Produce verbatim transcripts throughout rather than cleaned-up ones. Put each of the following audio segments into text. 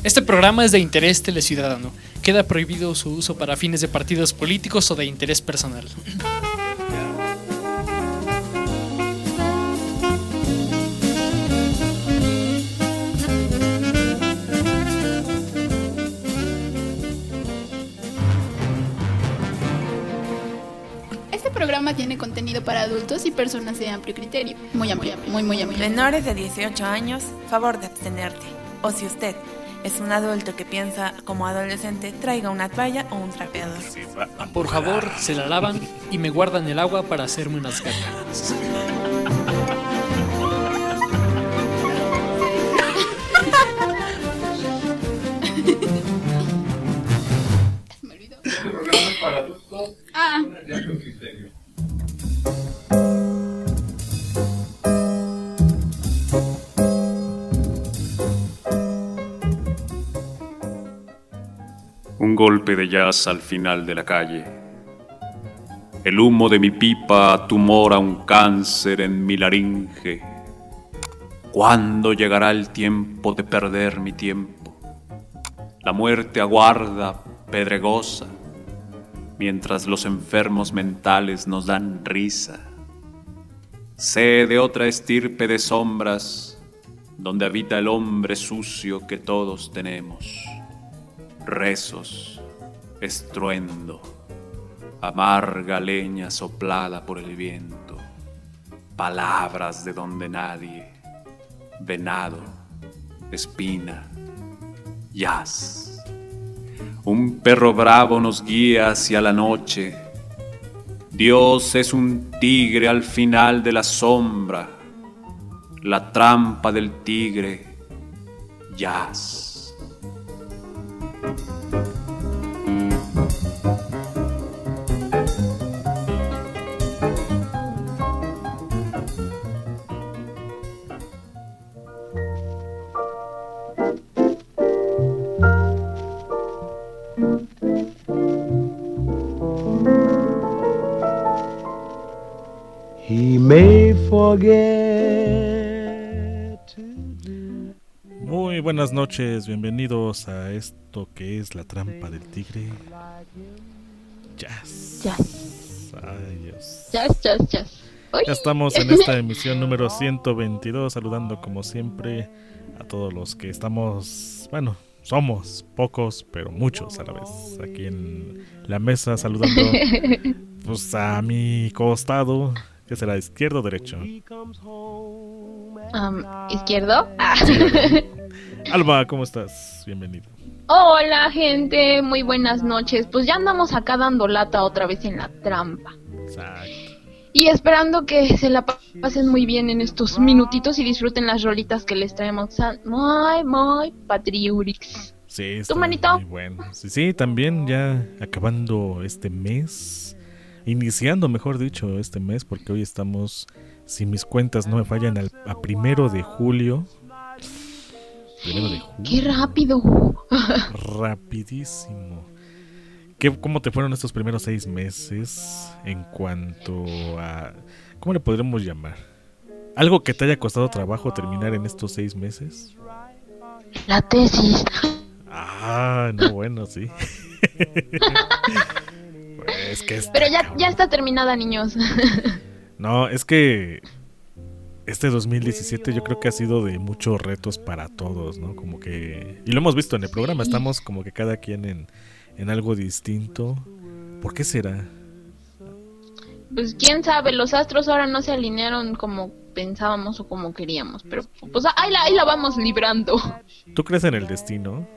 Este programa es de interés teleciudadano. Queda prohibido su uso para fines de partidos políticos o de interés personal. Este programa tiene contenido para adultos y personas de amplio criterio. Muy amplio, muy, muy amplio. Menores de dieciocho años, favor de abstenerte. O si usted es un adulto que piensa como adolescente, traiga una toalla o un trapeador. Por favor, se la lavan y me guardan el agua para hacerme unas gargaras. Me olvidó. Para adultos, Ah. de amplio criterio. Un golpe de jazz al final de la calle. El humo de mi pipa tumora un cáncer en mi laringe. ¿Cuándo llegará el tiempo de perder mi tiempo? La muerte aguarda, pedregosa, mientras los enfermos mentales nos dan risa. Sé de otra estirpe de sombras, donde habita el hombre sucio que todos tenemos. Rezos, estruendo, amarga leña soplada por el viento, palabras de donde nadie, venado, espina, jazz. Un perro bravo nos guía hacia la noche. Dios es un tigre al final de la sombra, la trampa del tigre, jazz. He may forget to do. Muy buenas noches, bienvenidos a esto que es La Trampa del Tigre. Jazz. Jazz. Ay, Dios. Jazz, jazz, jazz. Uy. Ya estamos en esta emisión número ciento veintidós, saludando como siempre a todos los que estamos, bueno, somos pocos, pero muchos a la vez, aquí en la mesa, saludando pues a mi costado, que será izquierdo o derecho. Um, ¿Izquierdo? Ah. Alba, ¿cómo estás? Bienvenido. Hola, gente. Muy buenas noches. Pues ya andamos acá dando lata otra vez en la trampa. Exacto. Y esperando que se la pasen muy bien en estos minutitos y disfruten las rolitas que les traemos. Muy, muy patriurix. Sí, está ¿Tu manito? muy bueno. Sí, sí, también ya acabando este mes, iniciando, mejor dicho, este mes, porque hoy estamos, si mis cuentas no me fallan, al, a primero de julio. Primero de julio. ¡Qué rápido! Rapidísimo. ¿Qué, ¿Cómo te fueron estos primeros seis meses en cuanto a... ¿Cómo le podremos llamar? ¿Algo que te haya costado trabajo terminar en estos seis meses? La tesis. Ah, no, bueno, sí. Pues que está Pero ya, cabrón. ya está terminada, niños. No, es que este dos mil diecisiete yo creo que ha sido de muchos retos para todos, ¿no? Como que... Y lo hemos visto en el programa, estamos como que cada quien en, en algo distinto. ¿Por qué será? Pues quién sabe, los astros ahora no se alinearon como pensábamos o como queríamos. Pero pues ahí la, ahí la vamos librando. ¿Tú crees en el destino?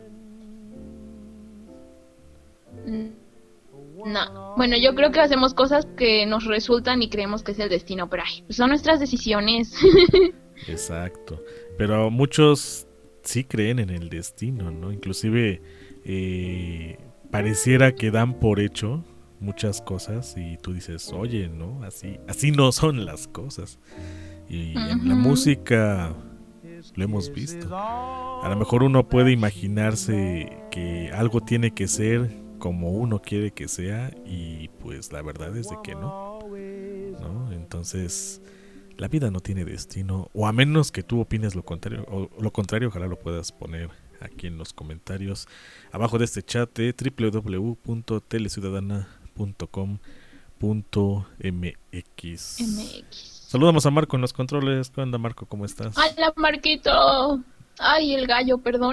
No, bueno, yo creo que hacemos cosas que nos resultan y creemos que es el destino, pero ay, pues son nuestras decisiones. Exacto. Pero muchos sí creen en el destino, ¿no? Inclusive eh, pareciera que dan por hecho muchas cosas y tú dices, oye, ¿no? Así, así no son las cosas. Y uh-huh. En la música lo hemos visto. A lo mejor uno puede imaginarse que algo tiene que ser como uno quiere que sea y pues la verdad es de que no, ¿no? Entonces la vida no tiene destino, o a menos que tú opines lo contrario, o lo contrario, ojalá lo puedas poner aquí en los comentarios abajo de este chat de doble u doble u doble u punto teleciudadana punto com punto m x. M X. Saludamos a Marco en los controles. ¿Qué onda, Marco? ¿Cómo estás? Hola, Marquito. Ay, el gallo, perdón.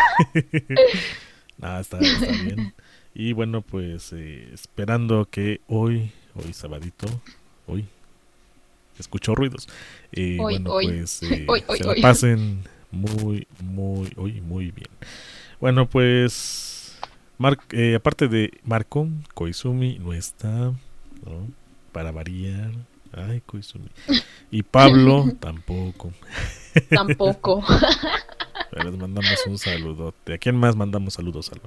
Ah, está, está bien. Y bueno, pues eh, esperando que hoy, hoy sabadito, hoy, escucho ruidos. Eh, Hoy, bueno, hoy. pues eh, Hoy, hoy, se la hoy. pasen muy, muy, hoy, muy bien. Bueno, pues, Mar- eh, aparte de Marco, Koizumi no está, ¿no? Para variar. Ay, Koizumi. Y Pablo tampoco. Tampoco. Pero les mandamos un saludote. ¿A quién más mandamos saludos, Alba?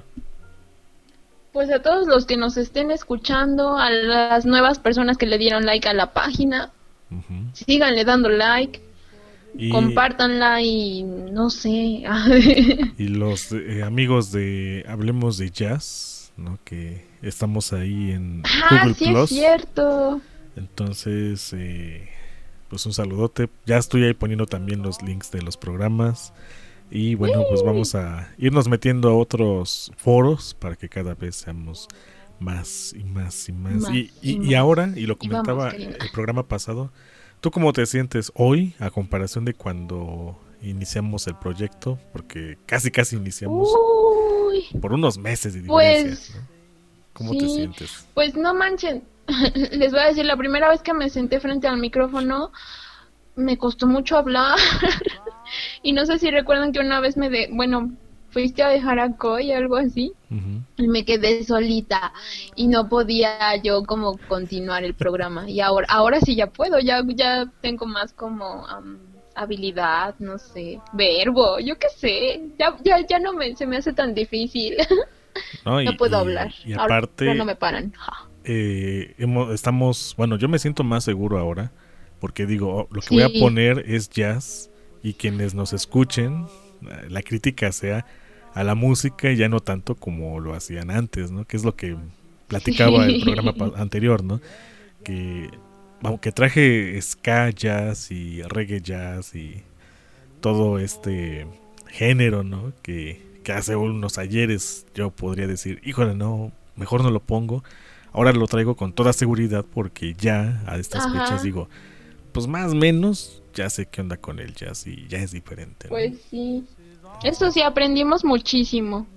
Pues a todos los que nos estén escuchando, a las nuevas personas que le dieron like a la página, Ujú. síganle dando like, Y, compártanla y no sé. y los eh, amigos de Hablemos de Jazz, ¿no? Que estamos ahí en Ah, Google sí es Plus. cierto. Entonces, eh, pues un saludote. Ya estoy ahí poniendo también los links de los programas. Y bueno, pues vamos a irnos metiendo a otros foros para que cada vez seamos más y más y más. Más y, y, y y más. ahora, y lo Y vamos, comentaba Karina. el programa pasado, ¿tú cómo te sientes hoy a comparación de cuando iniciamos el proyecto? Porque casi casi iniciamos Uy, por unos meses de Pues, diferencia, ¿no? ¿Cómo sí. te sientes? pues no manchen. Les voy a decir, la primera vez que me senté frente al micrófono, me costó mucho hablar. Y no sé si recuerdan que una vez me de, bueno, fuiste a dejar a Coy, algo así, Ujú. y me quedé solita y no podía yo como continuar el programa. Y ahora, ahora sí ya puedo, ya, ya tengo más como am, habilidad, no sé, verbo, yo qué sé, ya, ya, ya no me, se me hace tan difícil. No, y- No puedo y- hablar. Y Ahora aparte, no me paran. Ja. eh, hemos- estamos, bueno, yo me siento más seguro ahora, porque digo, oh, lo que voy a Sí. poner es jazz, y quienes nos escuchen, eh, la crítica sea a la música y ya no tanto como lo hacían antes, ¿no? Que es lo que platicaba el Sí. programa pa- anterior, ¿no? Que aunque traje ska jazz y reggae jazz y todo este género, ¿no? Que, que hace unos ayeres yo podría decir, híjole, no, mejor no lo pongo. Ahora lo traigo con toda seguridad porque ya a estas Ajá. fechas digo, pues más o menos ya sé qué onda con el jazz y ya es diferente, ¿no? Pues sí. Eso sí, aprendimos muchísimo.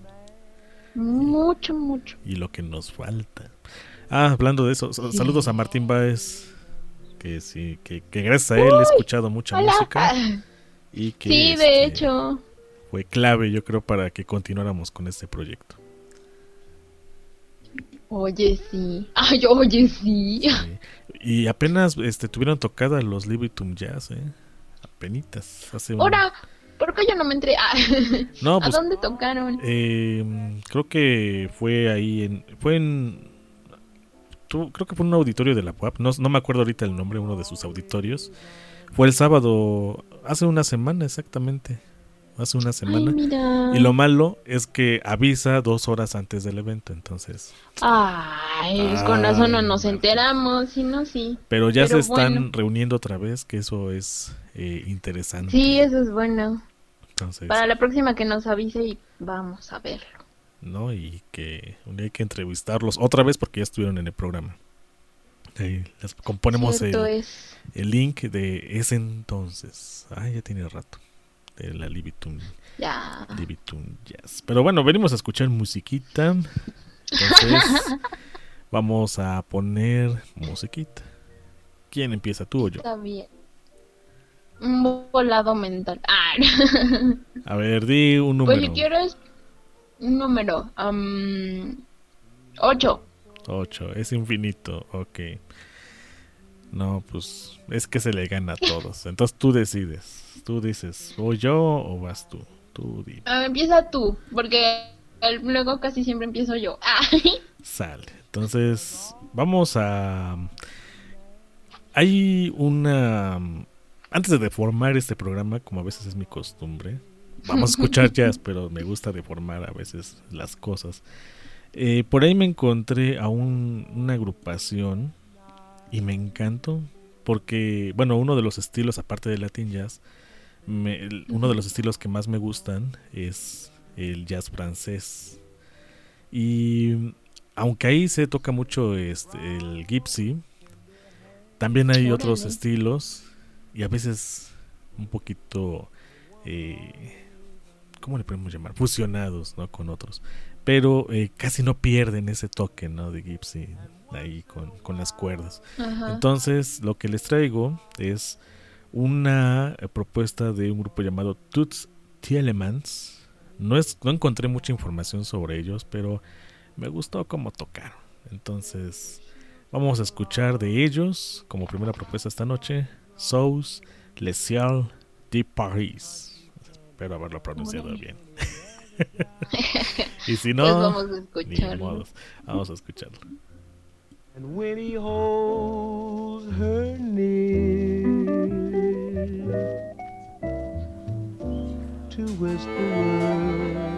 Mucho, mucho. Y lo que nos falta. Ah, hablando de eso, sa- Sí. saludos a Martín Báez, que sí, que, que gracias a él he escuchado mucha Hola. música y que Sí, este, de hecho. fue clave, yo creo, para que continuáramos con este proyecto. Oye, sí. Ay, oye, sí. Sí. Y apenas este tuvieron tocada los Libitum Jazz, ¿eh? Apenitas, hace un... Ahora, ¿por qué yo no me entré? Ah, No, ¿a pues dónde tocaron? eh, creo que fue ahí en... Fue en... tu- creo que fue en un auditorio de la U A P, no, no me acuerdo ahorita el nombre, uno de sus auditorios. Fue el sábado, hace una semana exactamente, hace una Ay, semana. mira. Y lo malo es que avisa dos horas antes del evento, entonces... Ay, pues con razón no Ay, nos Marta. enteramos, si no, sí. Pero ya Pero se están bueno. reuniendo otra vez, que eso es eh, interesante. Sí, eso es bueno. Entonces, Para la próxima que nos avise y vamos a verlo. ¿no? Y que un día hay que entrevistarlos otra vez porque ya estuvieron en el programa. Ahí les componemos el, Cierto es. el link de ese entonces. Ay, ya tiene rato. De la Libitum, Ya. Libitum Jazz. Pero bueno, venimos a escuchar musiquita. Entonces, vamos a poner musiquita. ¿Quién empieza, tú o yo? Está bien. Un volado mental. Ah, A ver, di un pues número. si quieres, un número. am, ocho. ocho, es infinito, ok. No, pues es que se le gana a todos. Entonces tú decides. Tú dices, ¿o yo o vas tú? Tú di. Ah, empieza tú, porque el- luego casi siempre empiezo yo. Ah, Sale. Entonces, vamos a... Hay una... Antes de deformar este programa, como a veces es mi costumbre, vamos a escuchar jazz, pero me gusta deformar a veces las cosas. Eh, por ahí me encontré a un- una agrupación y me encantó porque, bueno, uno de los estilos, aparte del Latin Jazz, me- el- uno de los estilos que más me gustan es el jazz francés. Y aunque ahí se toca mucho este, el gypsy, también hay otros estilos y a veces un poquito, eh, ¿cómo le podemos llamar? Fusionados, ¿no? Con otros. Pero eh, casi no pierden ese toque, ¿no? De gypsy ahí con, con las cuerdas. Ajá. Entonces, lo que les traigo es una eh, propuesta de un grupo llamado Toots Thielemans. No, es, no encontré mucha información sobre ellos, pero me gustó cómo tocaron. Entonces, vamos a escuchar de ellos, como primera propuesta esta noche, Sous le ciel de Paris. Espero haberlo pronunciado Bueno. bien. Y si no, Pues vamos a ni escucharlo. modos. Vamos a escucharlo. And when he holds her near to whisper words,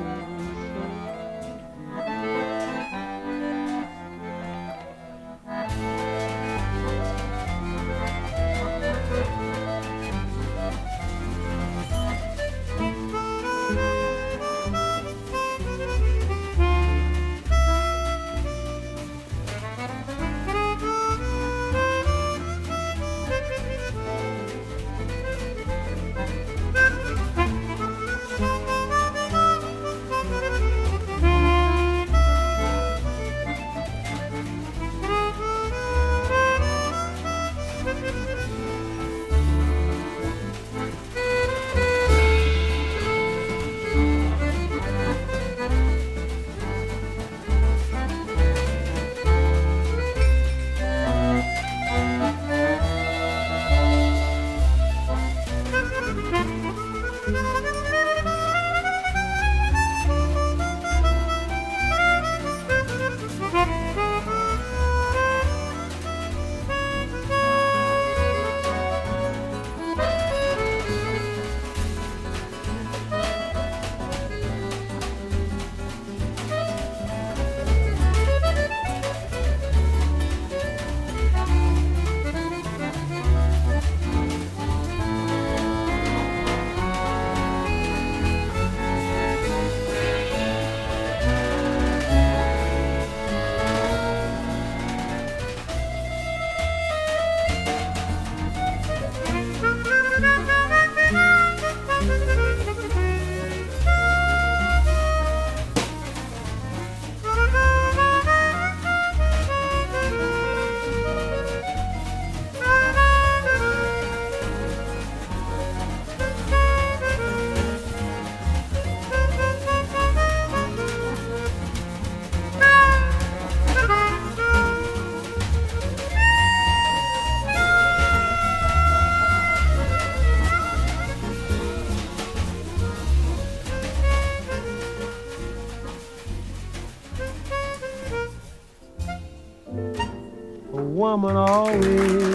a woman always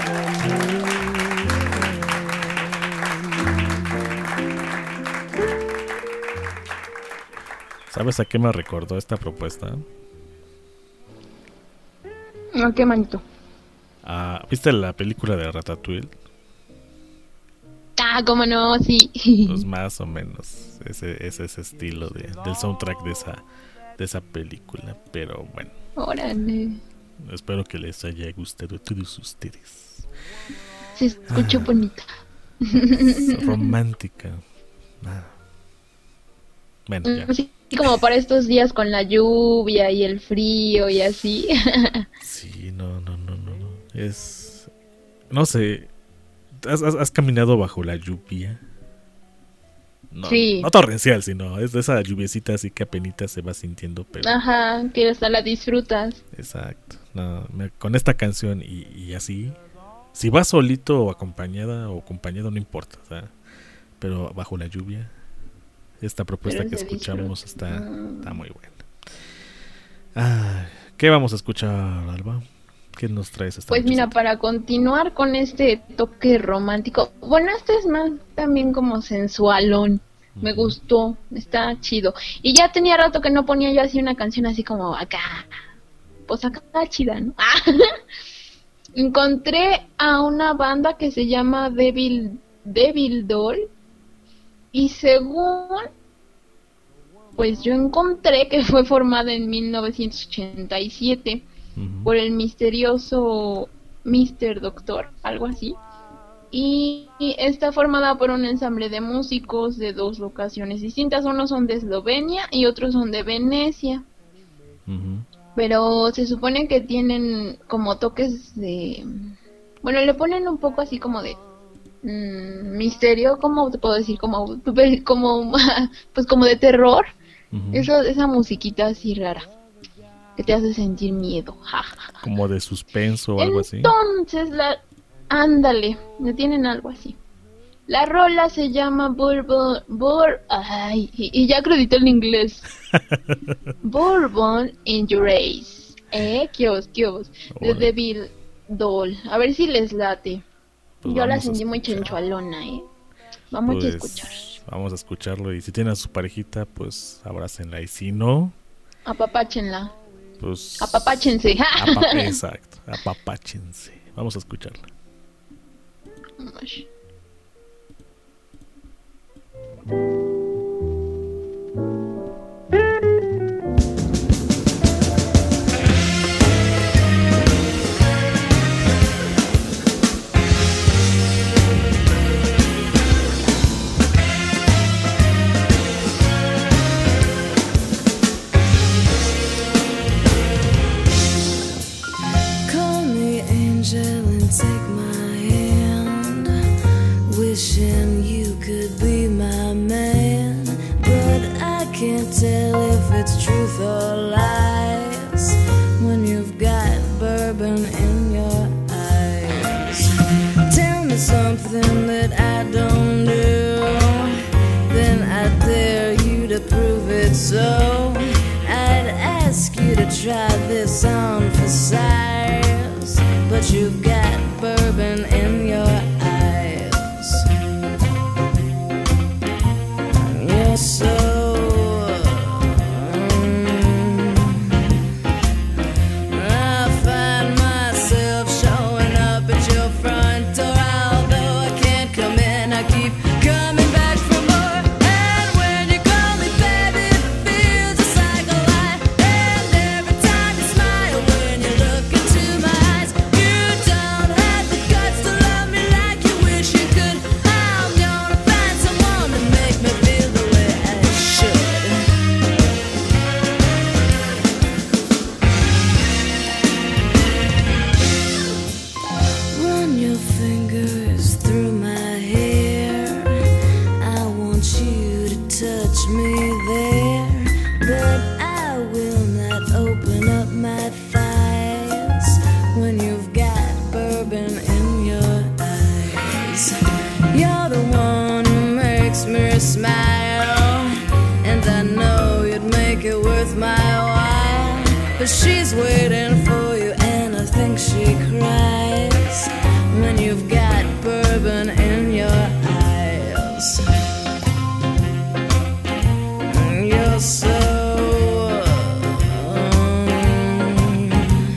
¿Sabes a qué me recordó esta propuesta? No, qué manito. Ah, ¿viste la película de Ratatouille? Ah, cómo no, sí. Pues más o menos ese es ese estilo de, del soundtrack de esa de esa película, pero bueno, Órale. espero que les haya gustado a todos ustedes. Se escuchó Ah. bonita. Es romántica. Ah. Bueno, ya. Así como para estos días con la lluvia y el frío y así. Sí, no, no, no, no, no. Es, no sé. ¿Has, has, has caminado bajo la lluvia? No, Sí. no torrencial, sino es de esa lluviecita así que apenas se va sintiendo, pero Ajá, que hasta la disfrutas. exacto. No, me- con esta canción y, y así, si vas solito o acompañada o acompañado no importa, o sea, pero bajo la lluvia, esta propuesta Pero que se escuchamos disfruta. está, Mm. está muy buena. Ah, ¿qué vamos a escuchar, Alba? ¿Qué nos traes esta Pues noche? mira, para continuar con este toque romántico, bueno, este es más también como sensualón. Me Ujú. gustó, está chido. Y ya tenía rato que no ponía yo así una canción así como acá, pues acá chida, ¿no? Encontré a una banda que se llama Devil, Devil Doll y según pues yo encontré que fue formada en mil novecientos ochenta y siete Ujú. por el misterioso míster Doctor, algo así. Y, y está formada por un ensamble de músicos de dos locaciones distintas. Unos son de Eslovenia y otros son de Venecia. Ujú. Pero se supone que tienen como toques de... Bueno, le ponen un poco así como de... mm, misterio, ¿cómo te puedo decir? Como, como pues como de terror. Ujú. Eso, esa musiquita así rara. Que te hace sentir miedo. Ja, ja, ja. Como de suspenso o algo así. Entonces, la... ándale, me tienen algo así. La rola se llama Bourbon... Bur... Ay, y, y ya acredito el inglés. Bourbon in Your Ace. Eh, qué os, qué os. De Órale. Devil Doll. A ver si les late. Pues Yo la vamos a sentí muy escuchar. chenchualona, eh. Vamos a Pues, escuchar. vamos a escucharlo. Y si tienen a su parejita, pues abrácenla. Y si no, Apapáchenla. pues. Apapáchense. apa- Exacto, apapáchense. Vamos a escucharla. Ay. Call me angel and take my hand, wishing you could be my man, but I can't tell if it's truth or lies when you've got bourbon in your eyes. Tell me something that I don't do, then I dare you to prove it so. I'd ask you to try this on for size, but you've got bourbon in your eyes. You're so mm, I find myself showing up at your front door, although I can't come in. I keep coming back for more, and when you call me baby, it feels just like a lie. And every time you smile, when you look into my eyes, you don't have the guts to love me like you wish you could. I'm gonna find someone to make me feel the way I should. Run your fingers through my hair, I want you to touch me there, but I will not open up my thighs when you've got bourbon in your eyes. You're the one who makes me smile, and I know you'd make it worth my while, but she's waiting for you, and I think she cries when you've got bourbon in your eyes. You're so um,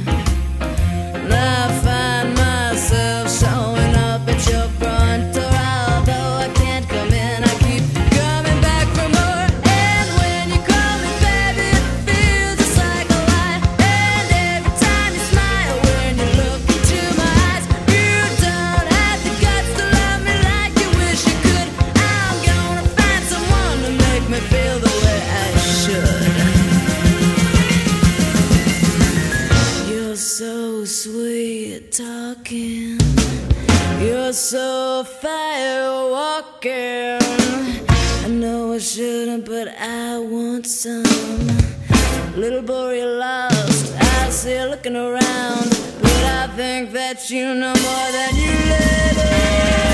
I find myself showing up at your front door, although I can't come in. I keep coming back for more, and when you call me baby, it feels just like a lie. And every time you smile, when you look into my eyes, you don't have the guts to love me like you wish you could. I'm gonna find someone to make me feel the way I should. You're so sweet talking, you're so fire walking. I know I shouldn't, but I want some. Little boy, you're lost, I see you looking around, but I think that you know more than you let on.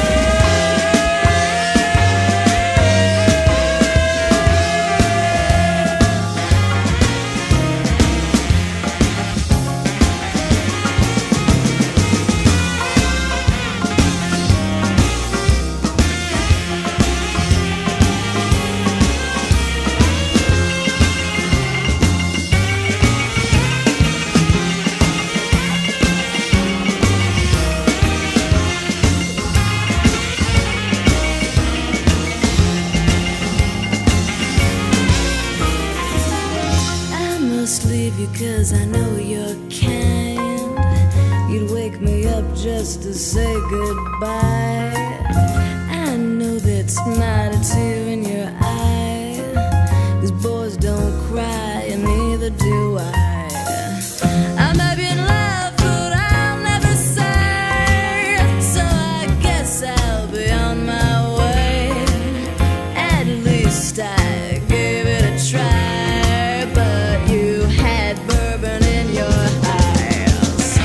just to say goodbye. I know that's not a tear in your eye, 'cause boys don't cry and neither do I. I might be in love, but I'll never say, so I guess I'll be on my way. At least I gave it a try, but you had bourbon in your eyes.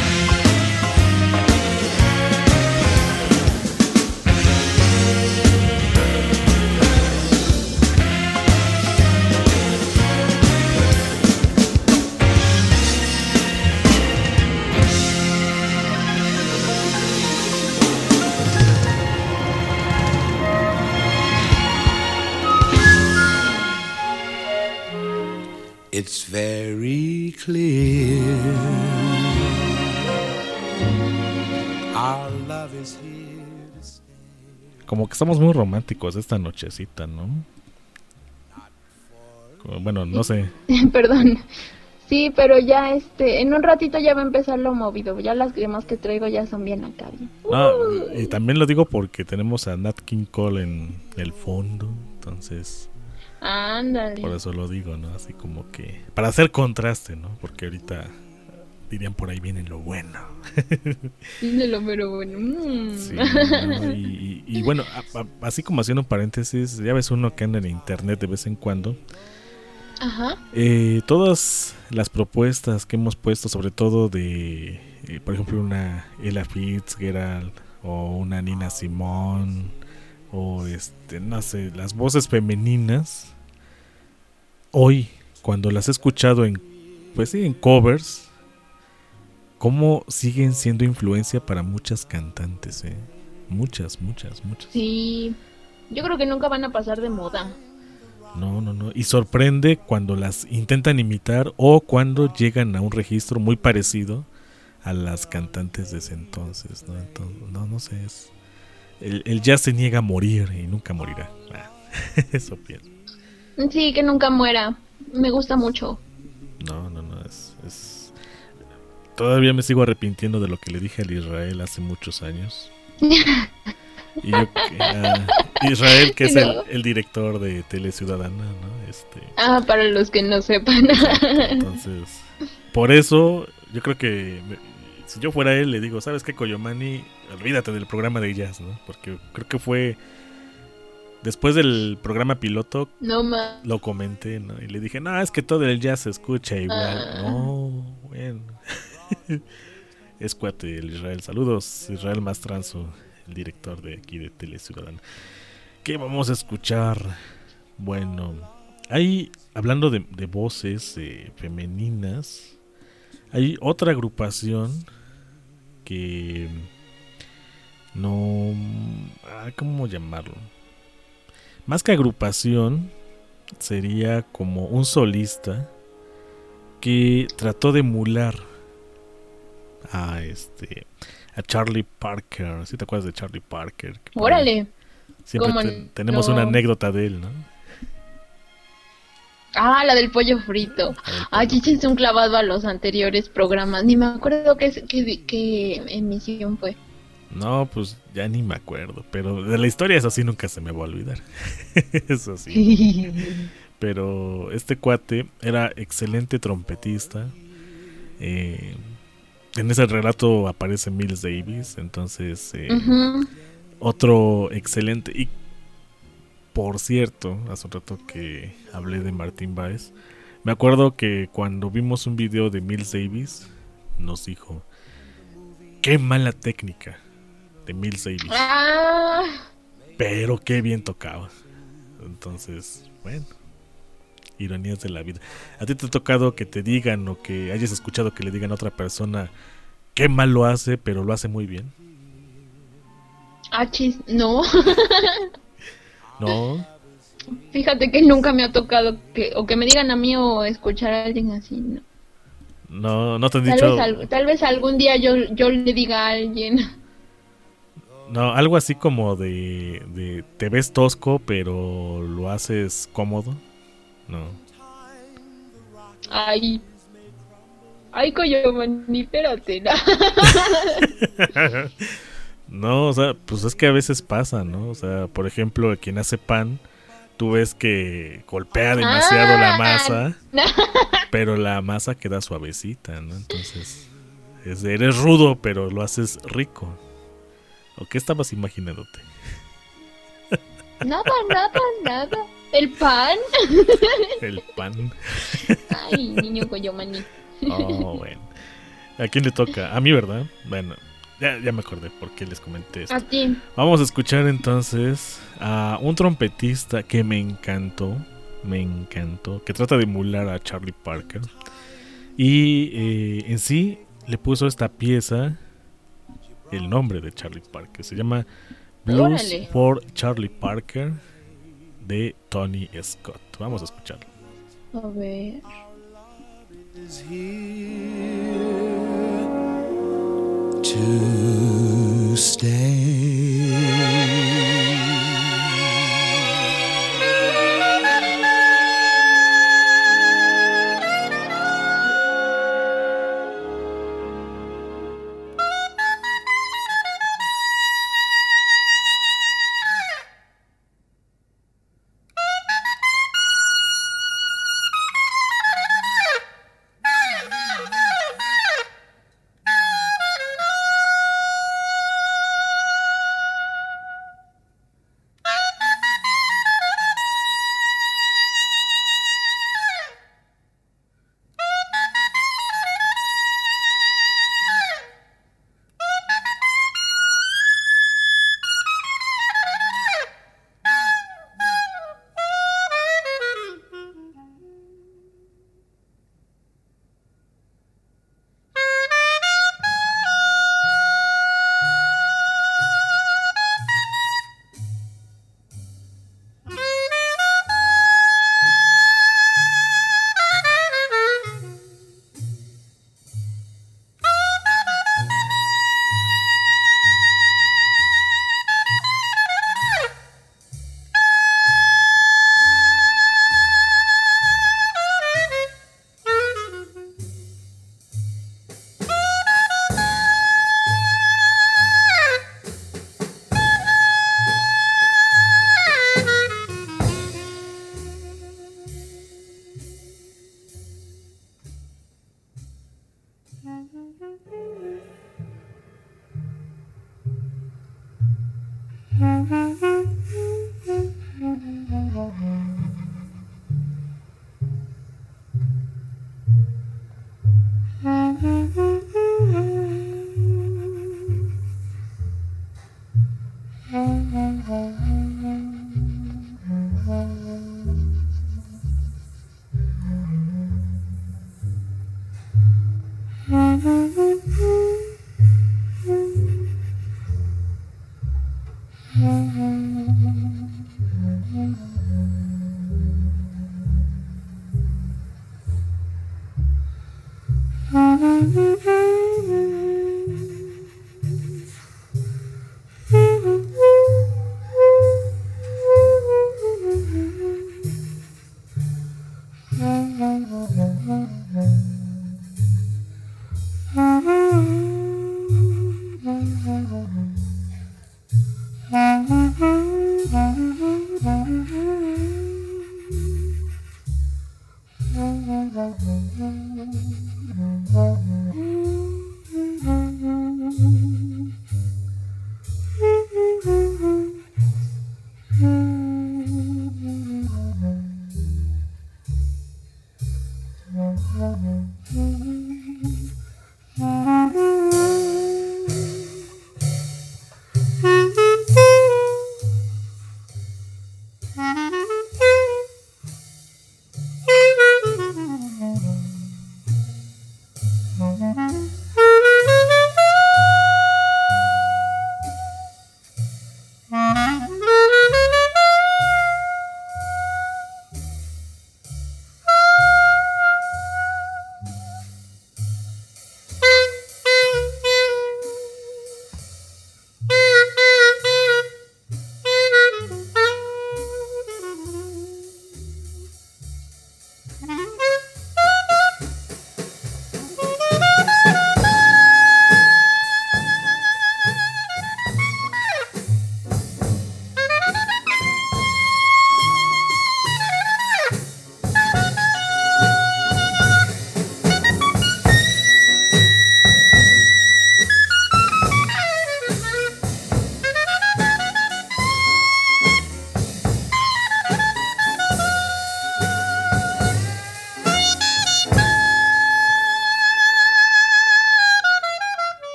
It's very clear our love is here to stay. Como que estamos muy románticos esta nochecita, ¿no? Como- Bueno, no sé. Perdón. Sí, pero ya este, en un ratito ya va a empezar lo movido. Ya las cremas que traigo ya son bien acá. Bien. No, y también lo digo porque tenemos a Nat King Cole en el fondo, entonces Ándale. por eso lo digo, ¿no? Así como que para hacer contraste, ¿no? Porque ahorita dirían por ahí viene lo bueno. De lo mero bueno. Mm. Sí, ¿no? y, y- y bueno, a- a- así como haciendo un paréntesis, ya ves uno que anda en internet de vez en cuando. Ajá. Eh, todas las propuestas que hemos puesto, sobre todo de, eh, por ejemplo, una Ella Fitzgerald o una Nina Simone o este, no sé, las voces femeninas. Hoy, cuando las he escuchado en, pues sí, en covers, cómo siguen siendo influencia para muchas cantantes, ¿eh? Muchas, muchas, muchas. Sí. Yo creo que nunca van a pasar de moda. No, no, no. Y sorprende cuando las intentan imitar o cuando llegan a un registro muy parecido a las cantantes de ese entonces, ¿no? Entonces, no, no sé. Es, el, el jazz se niega a morir y nunca morirá. Ah, eso pienso. Sí, que nunca muera. Me gusta mucho. No, no, no. Es, es... Todavía me sigo arrepintiendo de lo que le dije al Israel hace muchos años. Y yo, que, ah, Israel, que es el, No. el director de Tele Ciudadana, ¿no? Este. Ah, para los que no sepan. Entonces, por eso, yo creo que me- si yo fuera él, le digo, ¿sabes qué, Coyomani? Olvídate del programa de jazz, ¿no? Porque creo que fue después del programa piloto, No más. lo comenté, ¿no? Y le dije, no, es que todo el jazz se escucha igual. Ah. No, bueno. Es cuate el Israel. Saludos, Israel Mastranzo, el director de aquí de Tele Ciudadana. ¿Qué vamos a escuchar? Bueno, hay, hablando de, de voces eh, femeninas, hay otra agrupación que no... ah, ¿cómo llamarlo? Más que agrupación, sería como un solista que trató de emular a este a Charlie Parker. ¿Sí te acuerdas de Charlie Parker? Que por ahí Órale. siempre ¿Cómo te- tenemos no? una anécdota de él, ¿no? Ah, la del pollo frito. Ah, échense un clavado a los anteriores programas. Ni me acuerdo qué, qué, qué emisión fue. No, pues ya ni me acuerdo, pero de la historia eso sí nunca se me va a olvidar. Eso sí. Pero este cuate era excelente trompetista. Eh, en ese relato aparece Miles Davis, entonces eh, Ujú. otro excelente. Y por cierto, hace un rato que hablé de Martín Báez, me acuerdo que cuando vimos un video de Miles Davis, nos dijo, qué mala técnica de Miles Davis, Ah, pero qué bien tocaba. Entonces, bueno, ironías de la vida. ¿A ti te ha tocado que te digan o que hayas escuchado que le digan a otra persona qué mal lo hace, pero lo hace muy bien? ah, chis, no. No, Fíjate que nunca me ha tocado que o que me digan a mí o escuchar a alguien así, no. no, no te han Tal dicho. vez, al- tal vez algún día yo, yo le diga a alguien. No, algo así como de, de te ves tosco, pero lo haces cómodo. No. Ay, Ay, Coyomani, espérate. No. No, o sea, pues es que a veces pasa, ¿no? O sea, por ejemplo, quien hace pan, tú ves que golpea demasiado la masa, pero la masa queda suavecita, ¿no? Entonces, es, eres rudo, pero lo haces rico. ¿O qué estabas imaginándote? Nada, nada, nada. El pan. El pan. Ay, niño Coyomani. Oh, bueno. ¿A quién le toca? A mí, ¿verdad? Bueno, ya, ya me acordé por qué les comenté esto. A ti. Vamos a escuchar entonces a un trompetista que me encantó, me encantó, que trata de emular a Charlie Parker. Y eh, en sí le puso esta pieza el nombre de Charlie Parker. Se llama Blues Órale. for Charlie Parker de Tony Scott. Vamos a escucharlo. A ver. Is here to stay.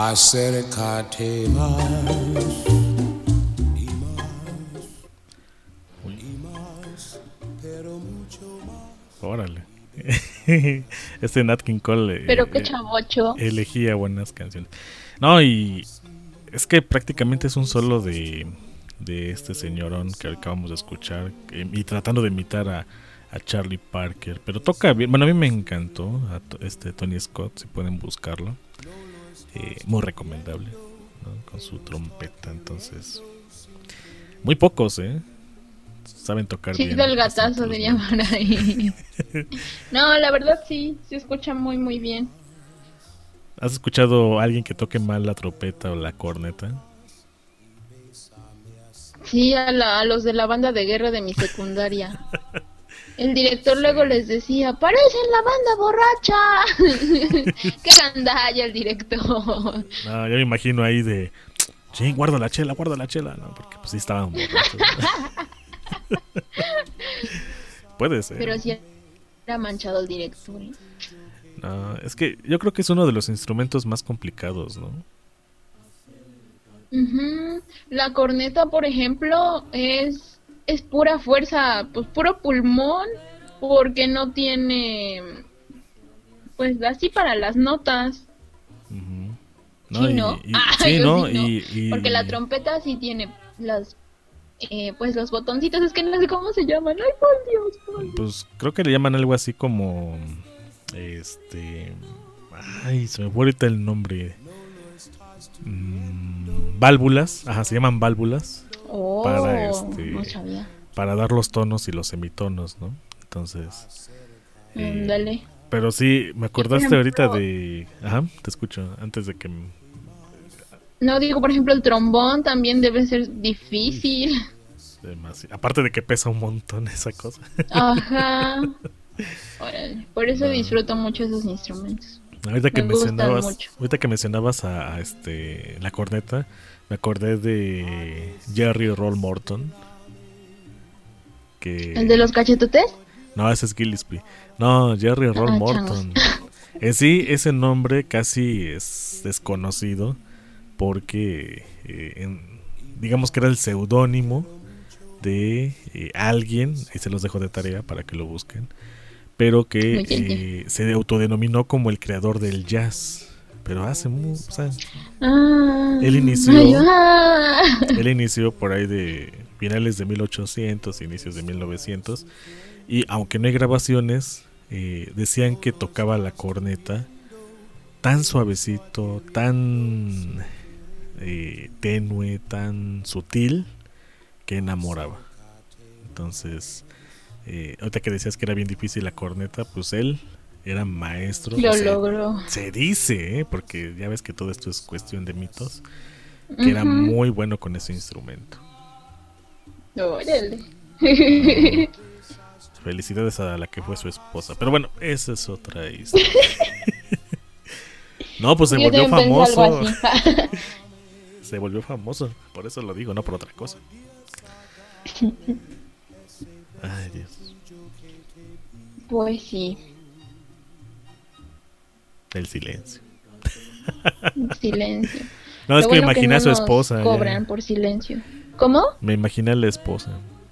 acércate más. Y más, y más, pero mucho más. Órale. Este Nat King Cole eh, Pero qué eh, chavocho. elegía buenas canciones. No, y es que prácticamente es un solo de, de este señorón que acabamos de escuchar eh, y tratando de imitar a, a Charlie Parker. Pero toca bien. Bueno, a mí me encantó a to- este Tony Scott, si pueden buscarlo. Eh, muy recomendable, ¿no? Con su trompeta. Entonces, muy pocos, ¿eh? Saben tocar Sí, bien. del los gatazo diría instrumentos. por ahí. No, la verdad sí, se escucha muy muy bien. ¿Has escuchado a alguien que toque mal la trompeta o la corneta? Sí, a, la- a los de la banda de guerra de mi secundaria. El director luego les decía, parecen la banda borracha. Qué gandalla el director. No, yo me imagino ahí de, sí, guarda la chela, guarda la chela. No, porque pues sí estaban borrachos. Puede ser. Pero sí era manchado el director. ¿eh? No, es que yo creo que es uno de los instrumentos más complicados, ¿no? Ujú. La corneta, por ejemplo, es, es pura fuerza, pues puro pulmón, porque no tiene, pues así para las notas. Ujú. Sí, y- ¿no? y- Ah, sí, yo ¿no? sí no. Y, y- Porque la trompeta sí tiene las, eh, pues los botoncitos, es que no sé cómo se llaman. Ay, por Dios, por Dios. Pues creo que le llaman algo así como, este, ay, se me fue ahorita el nombre. Mm, válvulas, ajá, se llaman válvulas. Oh, para este no sabía. para dar los tonos y los semitonos, ¿no? Entonces eh, Dale. pero sí me acordaste ejemplo- ahorita de, ajá, te escucho antes de que m- No, digo, por ejemplo, el trombón también debe ser difícil. demasi- aparte de que pesa un montón esa cosa. Ajá. Órale. Por eso No. disfruto mucho esos instrumentos. Ahorita que Me gustan mencionabas, mucho. ahorita que mencionabas a, a este la corneta, me acordé de Jerry Roll Morton. Que ¿El de los cachetotes? No, ese es Gillespie. No, Jerry Roll Ah, Morton. En sí, ese nombre casi es desconocido porque, eh, en- digamos que era el seudónimo de eh, alguien, y se los dejo de tarea para que lo busquen, pero que Muy bien. eh, se autodenominó como el creador del jazz. Pero hace mu- o sea, Ah, Él inició- ay, ah. él inició por ahí de finales de mil ochocientos, inicios de mil novecientos, y aunque no hay grabaciones, eh, decían que tocaba la corneta tan suavecito, tan eh, tenue, tan sutil, que enamoraba. Entonces, eh, ahorita que decías que era bien difícil la corneta, pues él era maestro. Lo o sea, logró. se dice, ¿eh? Porque ya ves que todo esto es cuestión de mitos, que era Ujú. muy bueno con ese instrumento. Órale. Felicidades a la que fue su esposa. Pero bueno, esa es otra historia. No, pues se Yo volvió también pensé famoso. algo así. Se volvió famoso. Por eso lo digo, no por otra cosa. Ay, Dios. Pues sí, El silencio. silencio. No, es Lo que me bueno imaginé a no su nos esposa. ya. Cobran por silencio. ¿Cómo? Me imaginé a la esposa.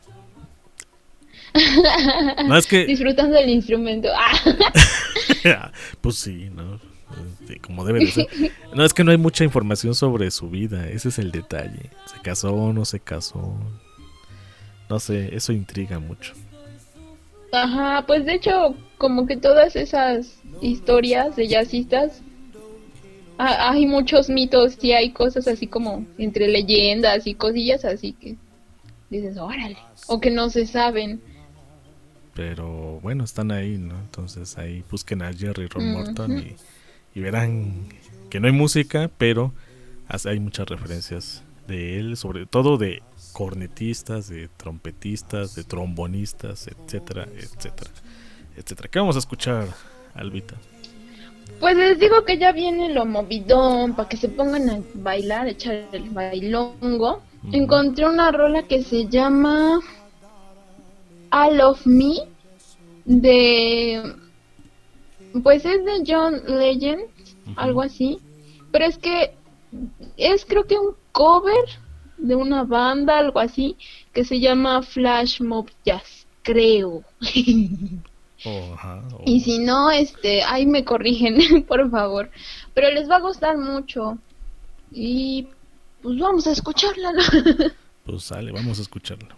No, es que. Disfrutando del instrumento. Ah. Pues sí, ¿no? Sí, como debe de ser. No, es que no hay mucha información sobre su vida. Ese es el detalle. ¿Se casó o no se casó? No sé, eso intriga mucho. Ajá, pues de hecho, como que todas esas historias de jazzistas, ha- hay muchos mitos y hay cosas así como entre leyendas y cosillas así que dices, órale, o que no se saben. Pero bueno, están ahí, ¿no? Entonces ahí busquen a Jerry Roll Ujú. Morton y, y verán que no hay música, pero hace- hay muchas referencias de él, sobre todo de cornetistas, de trompetistas, de trombonistas, etcétera, etcétera, etcétera. ¿Qué vamos a escuchar, Albita? Pues les digo que ya viene lo movidón, para que se pongan a bailar, echar el bailongo. Ujú. Encontré una rola que se llama All of Me, de... Pues es de John Legend, algo así. Pero es que es creo que un cover de una banda, algo así, que se llama Flash Mob Jazz, creo. Oh, ajá, oh. Y si no, este, ahí me corrigen, por favor. Pero les va a gustar mucho. Y pues vamos a escucharla, ¿no? Pues sale, vamos a escucharla.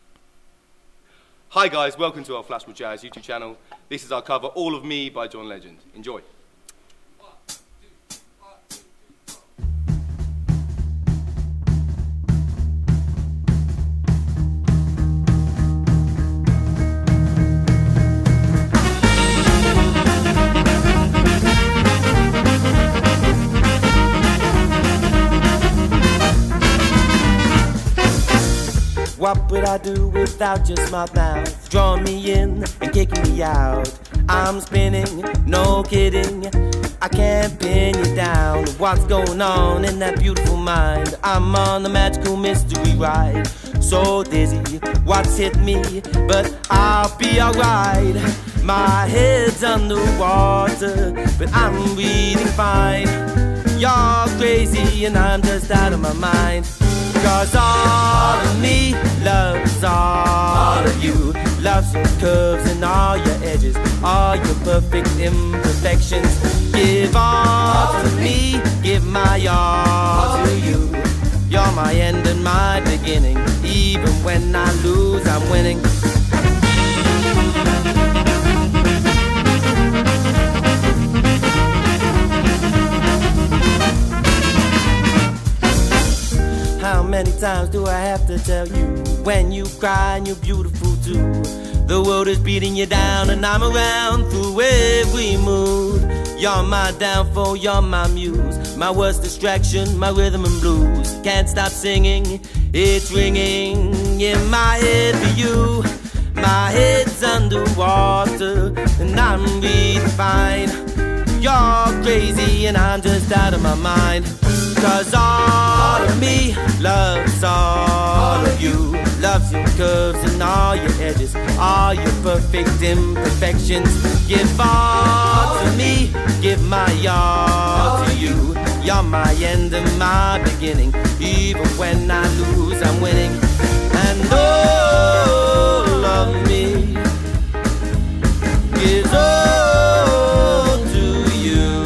Hi guys, welcome to our Flash Mob Jazz YouTube channel. This is our cover, All of Me by John Legend. Enjoy. What would I do without your smart mouth? Drawing me in and kicking me out. I'm spinning, no kidding. I can't pin you down. What's going on in that beautiful mind? I'm on a magical mystery ride. So dizzy, what's hit me? But I'll be alright. My head's underwater, but I'm breathing fine. You're crazy and I'm just out of my mind. Cause all of me loves all of you. Loves your curves and all your edges, all your perfect imperfections. Give all to me, give my all to you. You're my end and my beginning. Even when I lose, I'm winning. How many times do I have to tell you? When you cry and you're beautiful too. The world is beating you down and I'm around through every mood. You're my downfall, you're my muse. My worst distraction, my rhythm and blues. Can't stop singing, it's ringing in my head for you. My head's underwater and I'm really fine. You're crazy and I'm just out of my mind. Cause all of me loves all of you. Loves your curves and all your edges, all your perfect imperfections. Give all to me, give my all to you. You're my end and my beginning. Even when I lose, I'm winning. And all of me gives all to you.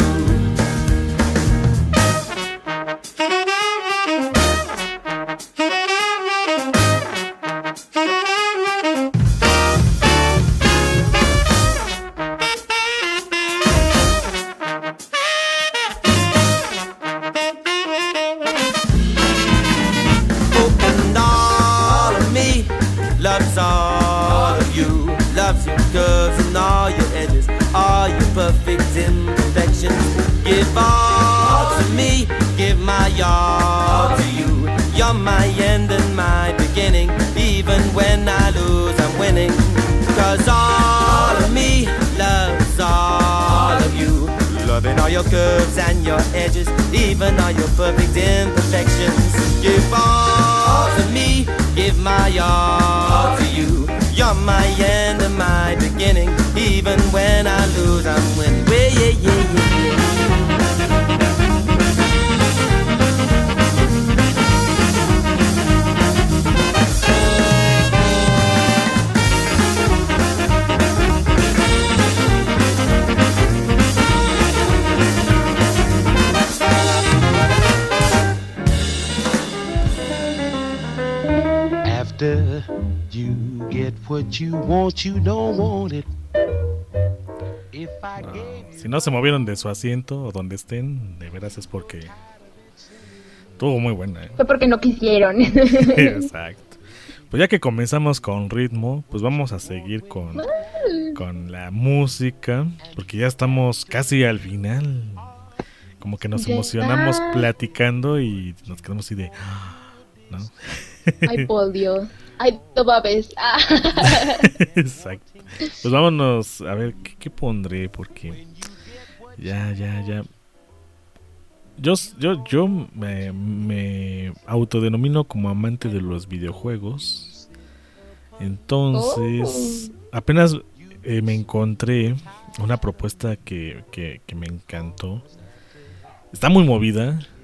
Loves all of you, loves your curves and all your edges, all your perfect imperfections. Give all to me, give my all to you. You're my end and my beginning. Even when I lose, I'm winning. Cause all of me loves all of you. Loving all your curves and your edges, even all your perfect imperfections. Give all to me, give my all to you. You're my end and my beginning. Even when I lose, I'm winning. Yeah, yeah, yeah, yeah, yeah. After you get what you want, you don't want it. If I No, gave you... si no se movieron de su asiento o donde estén, de veras es porque estuvo muy buena, ¿eh? Fue porque no quisieron. Exacto. Pues ya que comenzamos con ritmo, pues vamos a seguir con, con la música, porque ya estamos casi al final. Como que nos Ya emocionamos está. platicando y nos quedamos así de... ¿no? Ay, por Dios. Ay, toda vez. Ah. Exacto. Pues vámonos a ver qué, qué pondré, porque ya, ya, ya. Yo, yo, yo me, me autodenomino como amante de los videojuegos. Entonces, Oh. apenas eh, me encontré una propuesta que, que, que me encantó. Está muy movida.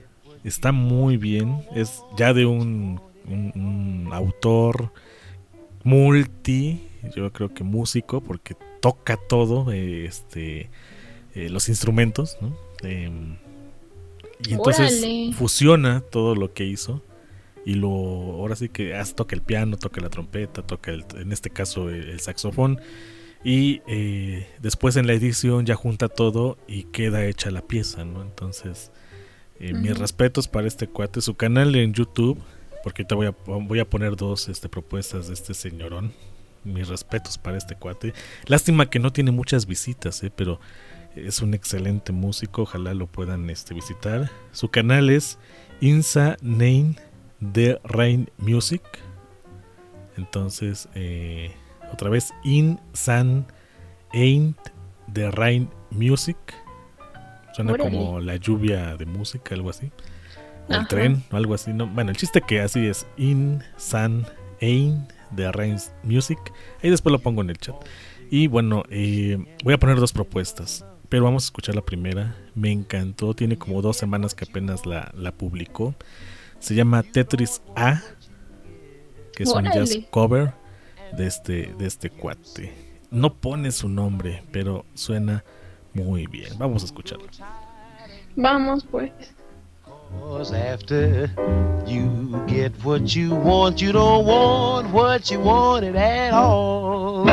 está muy bien. Es ya de un, un, un autor multi, yo creo que músico, porque toca todo, eh, este, eh, los instrumentos, ¿no? Eh, y entonces Órale. fusiona todo lo que hizo. Y lo, ahora sí que ah, toca el piano, toca la trompeta, toca el, en este caso el, el saxofón. Y eh, después en la edición ya junta todo y queda hecha la pieza, ¿no? Entonces, eh, uh-huh. mis respetos para este cuate. Su canal en YouTube, porque ahorita voy a, voy a poner dos este, propuestas de este señorón. Mis respetos para este cuate. Lástima que no tiene muchas visitas, ¿eh? Pero es un excelente músico. Ojalá lo puedan este, visitar. Su canal es Insa Name The Rain Music. Entonces, eh, otra vez, Insan Ain't The Rain Music. Suena Órale. Como la lluvia de música, algo así. O el tren, o algo así. No, bueno, el chiste que así es Insan Ain't The Rain Music. Ahí después lo pongo en el chat. Y bueno, eh, voy a poner dos propuestas, pero vamos a escuchar la primera. Me encantó, tiene como dos semanas que apenas la, la publicó. Se llama Tetris A, que es Órale. Un jazz cover de este, de este cuate. No pone su nombre, pero suena muy bien. Vamos a escucharlo. Vamos pues. Cause after you get what you want, you don't want what you wanted at all.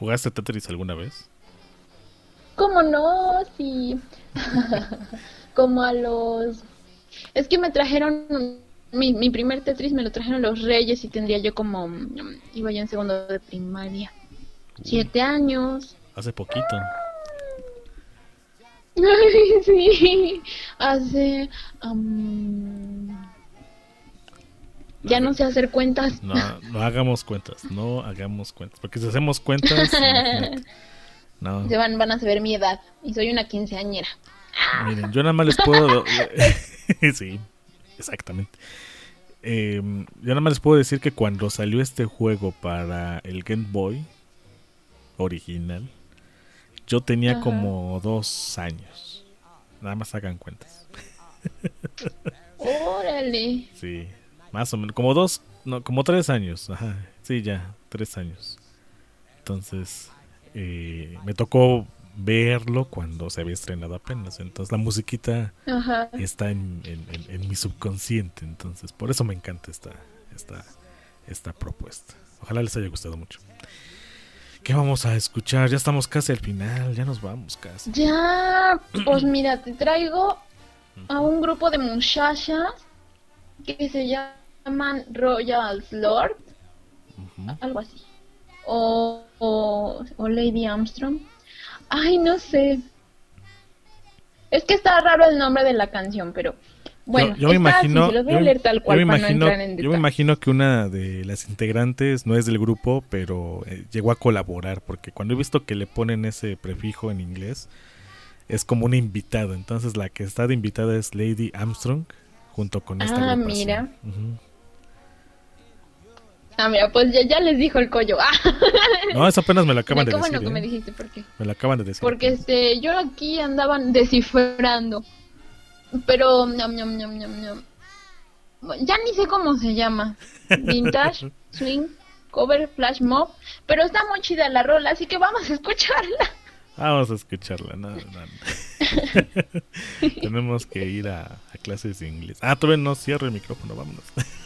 ¿Jugaste Tetris alguna vez? ¿Cómo no? Sí. Como a los... Es que me trajeron... Mi, mi primer Tetris me lo trajeron los Reyes y tendría yo como... Iba yo en segundo de primaria. Siete años. Hace poquito. Ay, sí. Hace... Um... Ya no sé hacer cuentas. No, no hagamos cuentas, no hagamos cuentas. Porque si hacemos cuentas... no. Se van, van a saber mi edad. Y soy una quinceañera. Miren, yo nada más les puedo... sí, exactamente. Eh, yo nada más les puedo decir que cuando salió este juego para el Game Boy original, yo tenía Ajá. como dos años. Nada más hagan cuentas. Órale. Sí, más o menos, como dos, no, como tres años. Ajá, sí, ya, tres años. Entonces, eh, me tocó verlo cuando se había estrenado apenas. Entonces la musiquita Ajá. está en, en, en, en mi subconsciente. Entonces por eso me encanta esta, esta, esta propuesta. Ojalá les haya gustado mucho. ¿Qué vamos a escuchar? Ya estamos casi al final. Ya nos vamos casi. Ya, pues mira, te traigo a un grupo de muchachas que se llaman Royal Lord, uh-huh. algo así, o, o, o Lady Armstrong. Ay, no sé. Es que está raro el nombre de la canción, pero bueno, yo, yo me imagino, así, se los voy a leer tal cual yo me para imagino, no entrar en yo me imagino que una de las integrantes no es del grupo, pero eh, llegó a colaborar, porque cuando he visto que le ponen ese prefijo en inglés, es como una invitada. Entonces la que está de invitada es Lady Armstrong junto con esta Ah, agrupación. mira. Uh-huh. Ah, mira, pues ya, ya les dijo el collo. No, eso apenas me lo acaban no, de decir. Qué bueno que ¿eh? me dijiste, ¿por qué? Me lo acaban de decir. Porque este, yo aquí andaban descifrando. Pero, ñam, ñam, ñam, ñam, ñam. Ya ni sé cómo se llama. Vintage, swing, cover, flash mob. Pero está muy chida la rola, así que vamos a escucharla. Vamos a escucharla, no, no, no. Tenemos que ir a, a clases de inglés. Ah, todavía no cierro el micrófono, vámonos.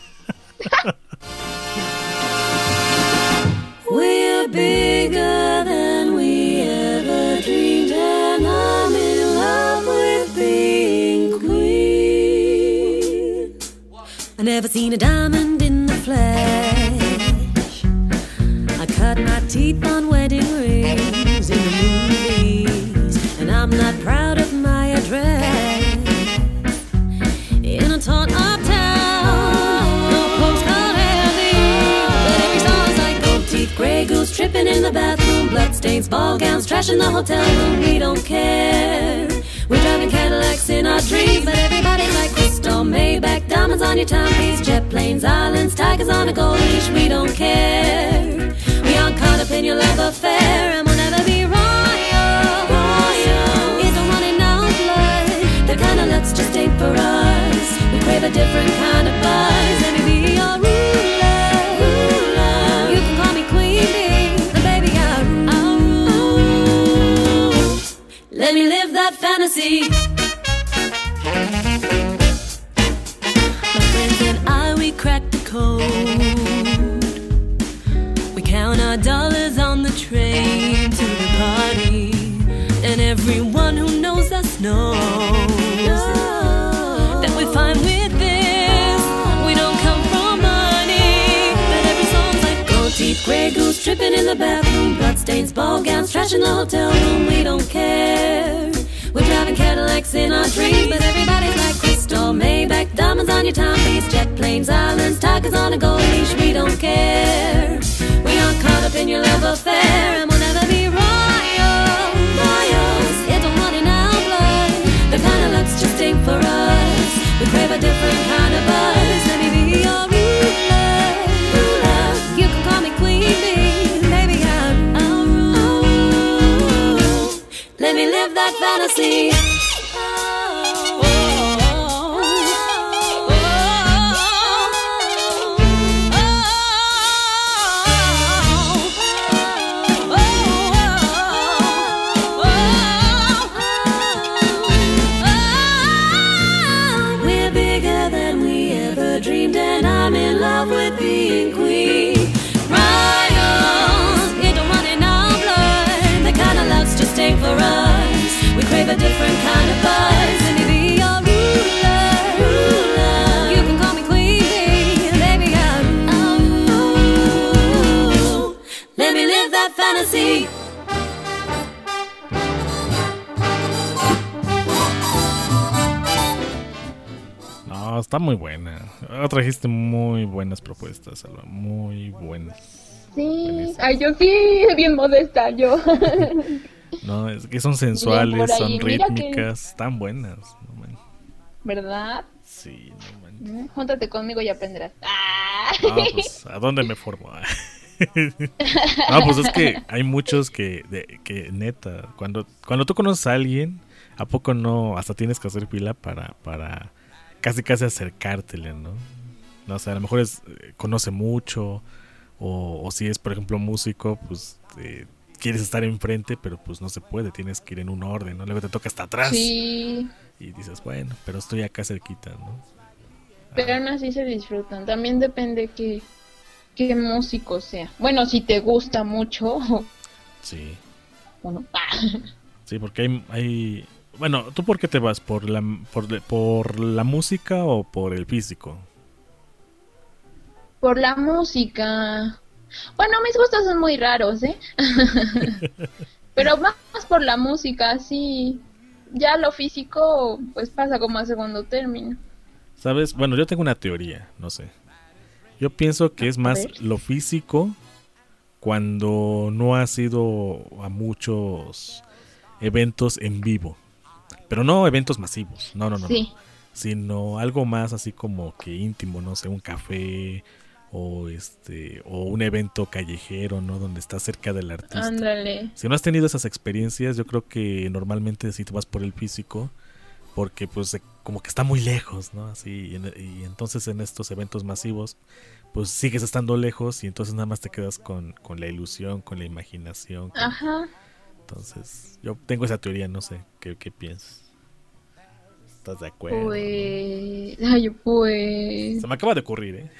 We're bigger than we ever dreamed, and I'm in love with being queen. I never seen a diamond in the flesh. I cut my teeth on wedding rings in the movies, and I'm not proud of my address. In a torn up town, no postcard handy, but every song's like gold teeth, Grey Goose tripping in the bathroom, bloodstains, ball gowns, trash in the hotel room. We don't care. We're driving Cadillacs in our dreams, but everybody's like crystal, Maybach, diamonds on your timepiece, jet planes, islands, tigers on a gold leash. We don't care. We aren't caught up in your love affair, and we'll never be royal. Royal isn't running our blood. The kind of looks just ain't for us. We crave a different kind of buzz. Let me be your ruler. Ruler. You can call me Queen Bee, the baby I rule. Let me live that fantasy. My friends and I, we cracked the code. We count our dollars on the train to the party, and everyone who knows us knows that we're fine with this. We don't come from money, but every song's like gold teeth, Grey Goose tripping in the bathroom, bloodstains, ball gowns, trash in the hotel room. We don't care. We're driving Cadillacs in our dreams, but everybody's like crystal, Maybach, diamonds on your timepiece, jet planes, islands, tigers on a gold leash. We don't care. We aren't caught up in your love affair, and we'll never be royal. Royals, it don't run in our blood. The kind of looks just ain't for us. We crave a different kind of buzz. Let me be your ruler. Ruler, you can call me Queen Bee, baby I'm I'll rule. Let me live that fantasy. We're bigger than we ever dreamed, and I'm in love with being queen. Royals, it don't run in our blood. No, está muy buena. Ah, trajiste muy buenas propuestas, Alba. Muy buenas. Sí, Buenísimas. ay, yo sí, bien modesta, yo. No, es que son sensuales, Bien por ahí. son Mira que- rítmicas, están buenas. No, man. ¿Verdad? Sí, no man. Mm, Júntate conmigo y aprenderás. ¡Ah! No, pues, ¿a dónde me formo? No, pues es que hay muchos que, de, que neta, cuando, cuando tú conoces a alguien, ¿a poco no? Hasta tienes que hacer pila para, para casi casi acercártele, ¿no? No, o sea, a lo mejor es, eh, conoce mucho, o, o si es, por ejemplo, músico, pues eh, quieres estar enfrente, pero pues no se puede, tienes que ir en un orden, ¿no? Luego te toca hasta atrás. Sí, Y dices, bueno, pero estoy acá cerquita, ¿no? pero aún así se disfrutan. También depende que qué músico sea. Bueno, si te gusta mucho, Sí. bueno, Sí, porque hay, hay... Bueno, ¿tú por qué te vas? ¿Por la, por, por la música o por el físico? por la música. Bueno, mis gustos son muy raros, ¿eh? Pero más por la música, sí. Ya lo físico, pues pasa como a segundo término. ¿Sabes? Bueno, yo tengo una teoría, no sé. Yo pienso que es A más ver. lo físico cuando no has ido a muchos eventos en vivo. Pero no eventos masivos, no, no, no. Sí. no. Sino algo más así como que íntimo, no sé, un café o este o un evento callejero, ¿no? Donde estás cerca del artista. Ándale. Si no has tenido esas experiencias, yo creo que normalmente sí te vas por el físico, porque pues eh, como que está muy lejos, ¿no? Así, y, en- y entonces en estos eventos masivos, pues sigues estando lejos y entonces nada más te quedas con, con la ilusión, con la imaginación. con- Ajá. Entonces, yo tengo esa teoría, no sé, ¿qué, qué piensas? ¿Estás de acuerdo? Pues, ay, pues, Se me acaba de ocurrir, ¿eh?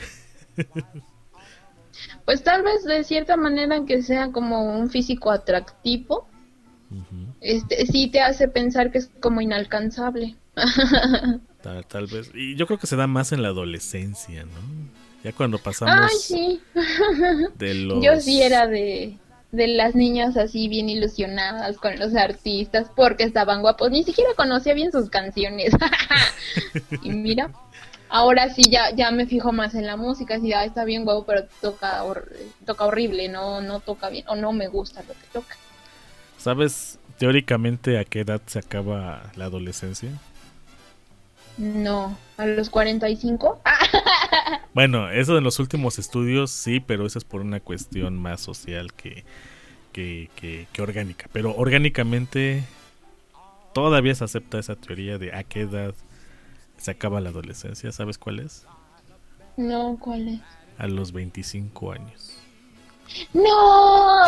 pues tal vez de cierta manera que sea como un físico atractivo, Ujú. este, sí te hace pensar que es como inalcanzable. Tal, tal vez. Y yo creo que se da más en la adolescencia, ¿no? Ya cuando pasamos Ay, sí. de los... Yo sí era de, de las niñas así bien ilusionadas con los artistas porque estaban guapos. Ni siquiera conocía bien sus canciones. Y mira, ahora sí ya ya me fijo más en la música. Sí, ah, está bien guapo, pero toca hor- toca horrible, no no toca bien o no me gusta lo que toca. ¿Sabes teóricamente a qué edad se acaba la adolescencia? No, a los cuarenta y cinco. Bueno, eso en los últimos estudios sí, pero eso es por una cuestión más social que, que, que, que orgánica. Pero orgánicamente todavía se acepta esa teoría de a qué edad se acaba la adolescencia. ¿Sabes cuál es? No, ¿cuál es? A los veinticinco años. ¡No!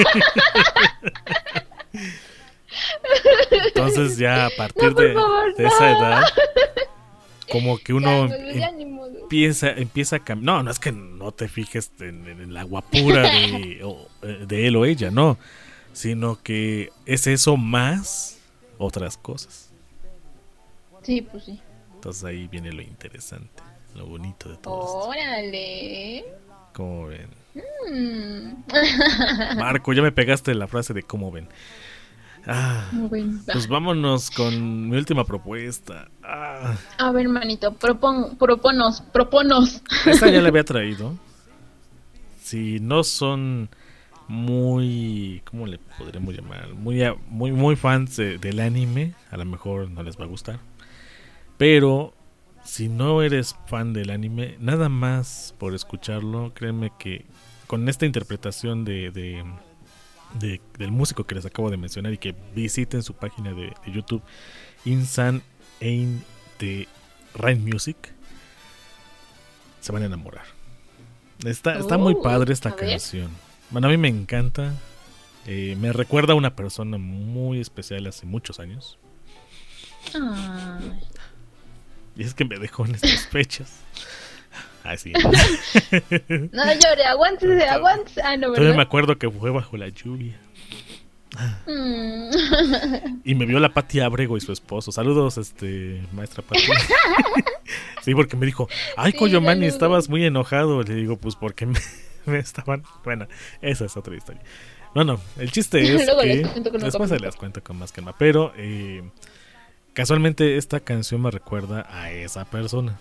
Entonces ya a partir No, por de, favor, de esa no. edad, como que uno Ya, pues, ya ni modo. empieza, empieza a cambiar. No, no es que no te fijes en, en la guapura de, o, eh, de él o ella, no. Sino que es eso más otras cosas. Sí, pues sí. Entonces ahí viene lo interesante, lo bonito de todo esto. Órale. ¿Cómo ven? Mm. Marco, ya me pegaste la frase de cómo ven. Ah, Bueno, pues vámonos con mi última propuesta. Ah, a ver, manito, propon, proponos, proponos. esta ya la había traído. Si no son muy, ¿cómo le podremos llamar? Muy, a- muy, muy fans de- del anime, a lo mejor no les va a gustar. Pero si no eres fan del anime, nada más por escucharlo, créeme que con esta interpretación de, de, de- del músico que les acabo de mencionar y que visiten su página de, de YouTube, Insan Ein de Rain Music, se van a enamorar. Está, está muy Oh, padre esta a ver. canción. Bueno, a mí me encanta. Eh, me recuerda a una persona muy especial hace muchos años. Ay. Y es que me dejó en estas fechas. Así. No llore, aguántese, aguántese. Ah, no, Todavía me ¿verdad? acuerdo que fue bajo la lluvia. Mm. Y me vio la Pati Abrego y su esposo. Saludos, este, maestra Pati. Sí, porque me dijo, ay, Sí, Coyomani, saludos. estabas muy enojado. Le digo, pues porque me, me estaban... Bueno, esa es otra historia. No, no, el chiste es Luego que... les cuento con un Después se capítulo. las cuento con más calma. Pero, eh, casualmente esta canción me recuerda a esa persona.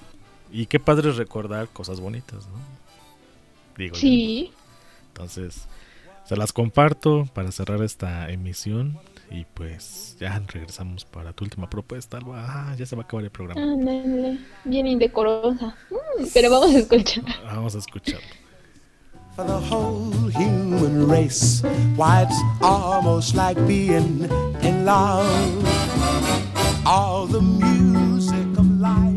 Y qué padre es recordar cosas bonitas, ¿no? Digo yo. Sí. Entonces, se las comparto para cerrar esta emisión. Y pues ya regresamos para tu última propuesta, Alba. Ah, ya se va a acabar el programa. Ándale, bien indecorosa. Mm, pero vamos a escuchar. Vamos a escuchar. For the whole human race, why it's almost like being in love. All the music of life.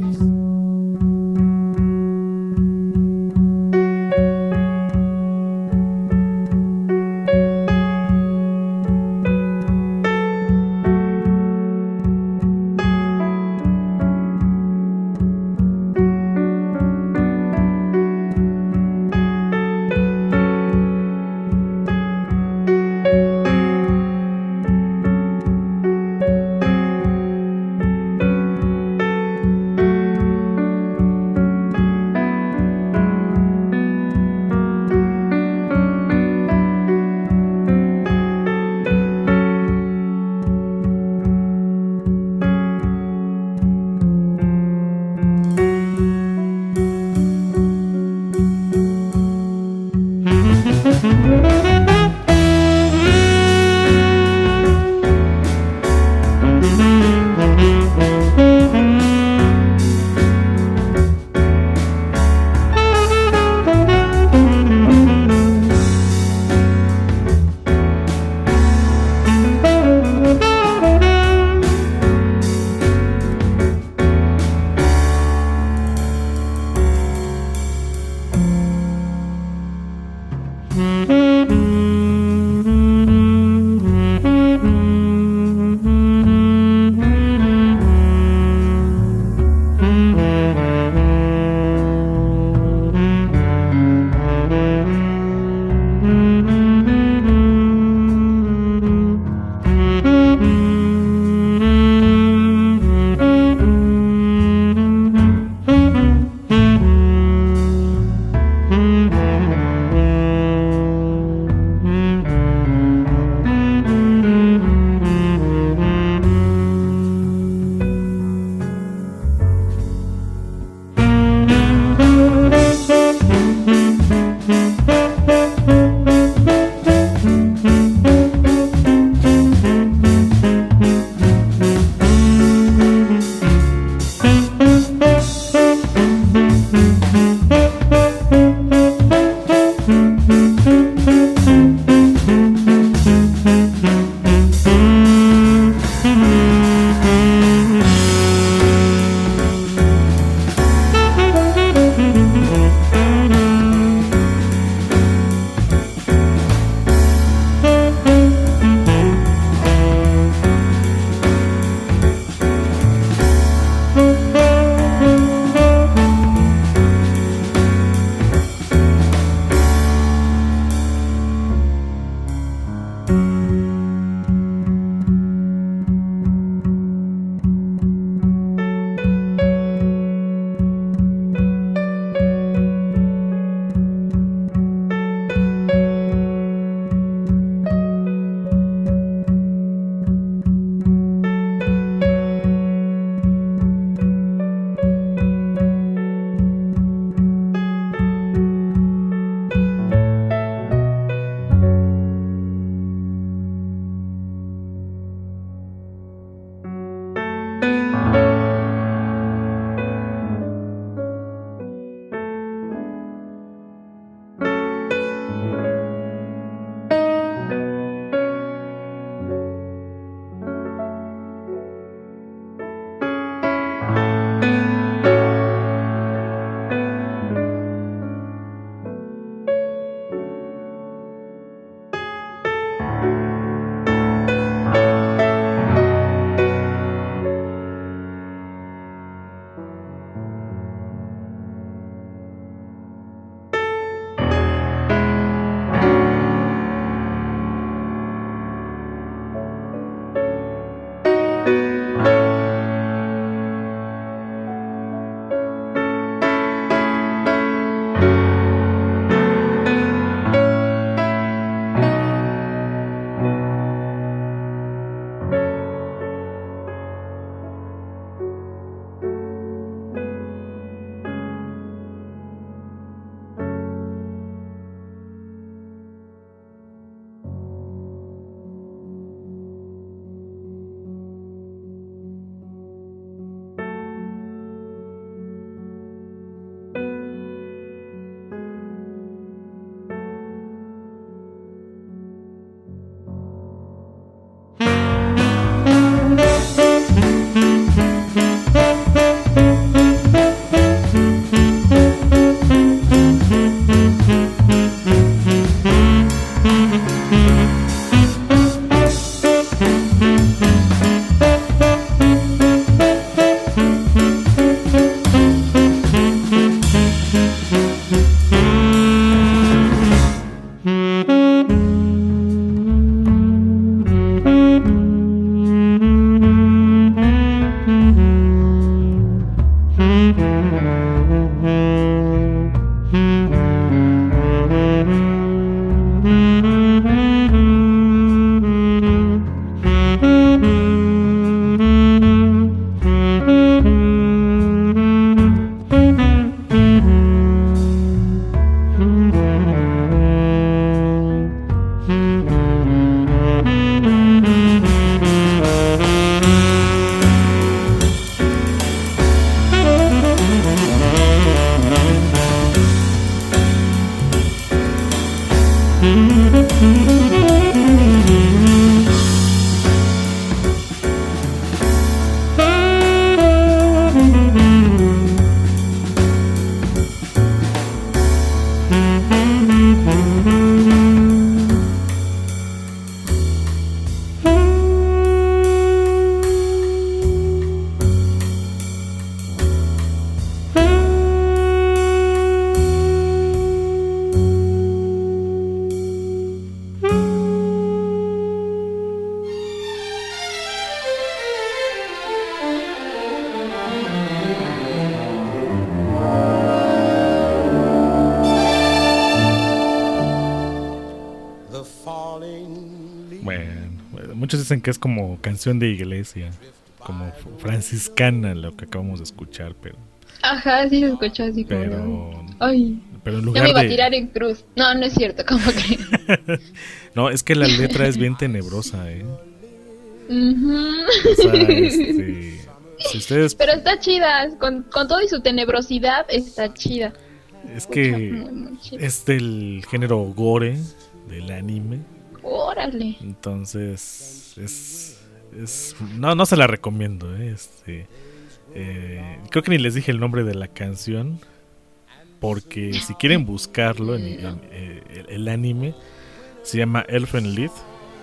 muchos dicen que es como canción de iglesia, como franciscana lo que acabamos de escuchar, pero... Ajá, sí se escuchó así como... Pero... Ay, pero en ya lugar me iba de... a tirar en cruz. No, no es cierto, ¿cómo que? No, es que la letra es bien tenebrosa, ¿eh? Uh-huh. O sea, este... Si ustedes... Pero está chida, con, con todo y su tenebrosidad, está chida. Es que es del género gore, del anime. Órale. Entonces, es... es no, no se la recomiendo, ¿eh? Este... Eh, creo que ni les dije el nombre de la canción, porque si quieren buscarlo en, en, en el, el anime se llama Elfen Lied.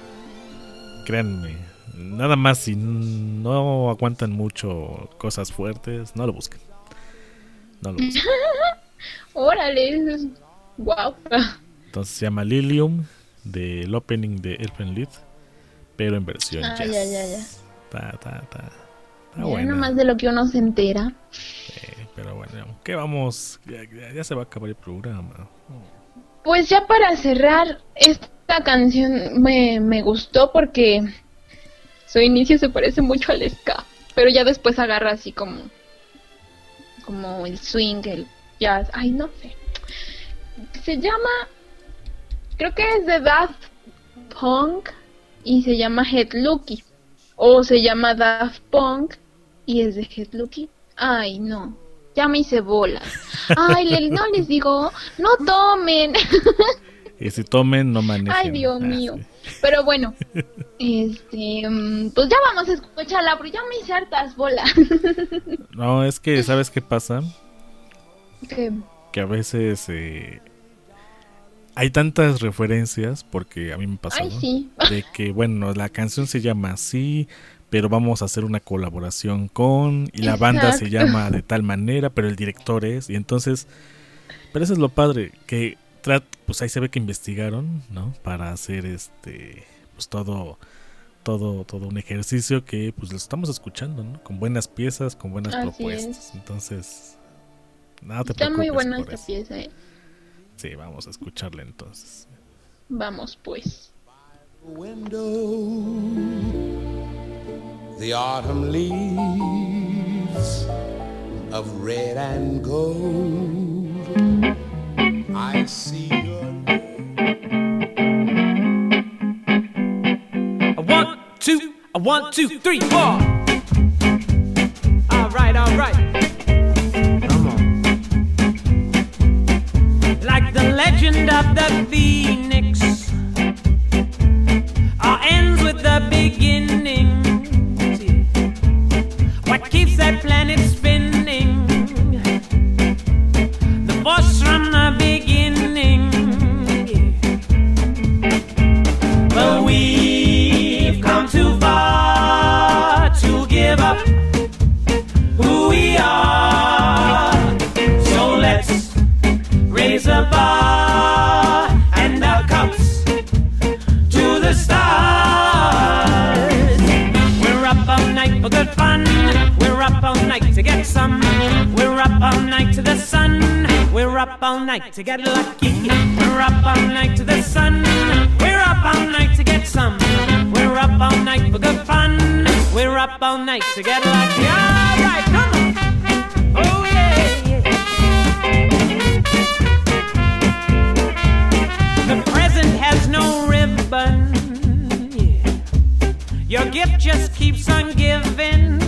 Créanme, nada más si no aguantan mucho cosas fuertes, no lo busquen. No lo busquen. Órale, wow. Entonces se llama Lilium, del opening de Elfen Lied, pero en versión ah, jazz. Ya, ya, ya. Ta, ta, ta. Ya bueno. Nomás de lo que uno se entera. Sí, pero bueno, ¿qué vamos? Ya, ya, ya se va a acabar el programa. Pues ya para cerrar, esta canción me, me gustó porque su inicio se parece mucho al ska, pero ya después agarra así como como el swing, el jazz, ay no sé. Se llama, creo que es de Daft Punk y se llama Head Looky. O se llama Daft Punk y es de Head Looky. Ay, no. Ya me hice bolas. Ay, le, no les digo, no tomen. Y si tomen, no manejen. Ay, Dios ah, mío. Sí. Pero bueno, este, pues ya vamos a escucharla, pero ya me hice hartas bolas. No, es que, ¿sabes qué pasa? ¿Qué? Que a veces eh, hay tantas referencias, porque a mí me pasó, Ay, sí. de que, bueno, la canción se llama así, pero vamos a hacer una colaboración con, y la Exacto. banda se llama de tal manera, pero el director es, y entonces, pero eso es lo padre, que trat, pues ahí se ve que investigaron, ¿no? Para hacer este, pues todo, todo, todo un ejercicio que pues lo estamos escuchando, ¿no? Con buenas piezas, con buenas Así propuestas, es. entonces, no te Está preocupes muy buena por esta eso. pieza, ¿eh? Sí, vamos a escucharla entonces. Vamos pues. Window, the autumn leaves of red and gold. I see your A one, two, a one, two, three, four. All right, all right. Come on. Like the legend of the phoenix, all ends with the beginning. What keeps that planet spinning? The force from the beginning. But we've come too far to give up who we are. So let's raise a bar and our cups to the stars. We're up all night for good fun. We're up all night to get some. We're up all night to the sun. We're up all night to get lucky. We're up all night to the sun. We're up all night to get some. We're up all night for good fun. We're up all night to get lucky. All right, come on. Oh yeah, yeah. The present has no ribbon. Yeah. Your gift just keeps on giving.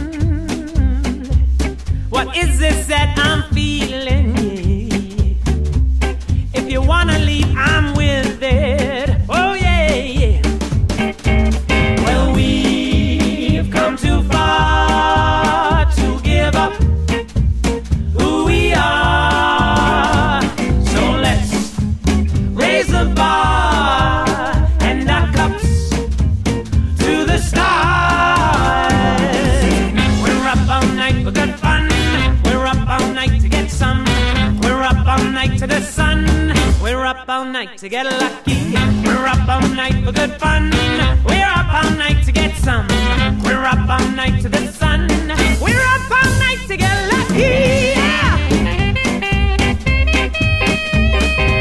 What is this that I'm feeling? Yeah. If you wanna leave, I'm with it. Oh yeah, yeah. Well, we've come too far to give up who we are. So let's raise the bar and our cups to the stars. We're up all night for good fun. We're up all night to get some. We're up all night to the sun. We're up all night to get lucky. We're up all night for good fun. We're up all night to get some. We're up all night to the sun. We're up all night to get lucky. Yeah.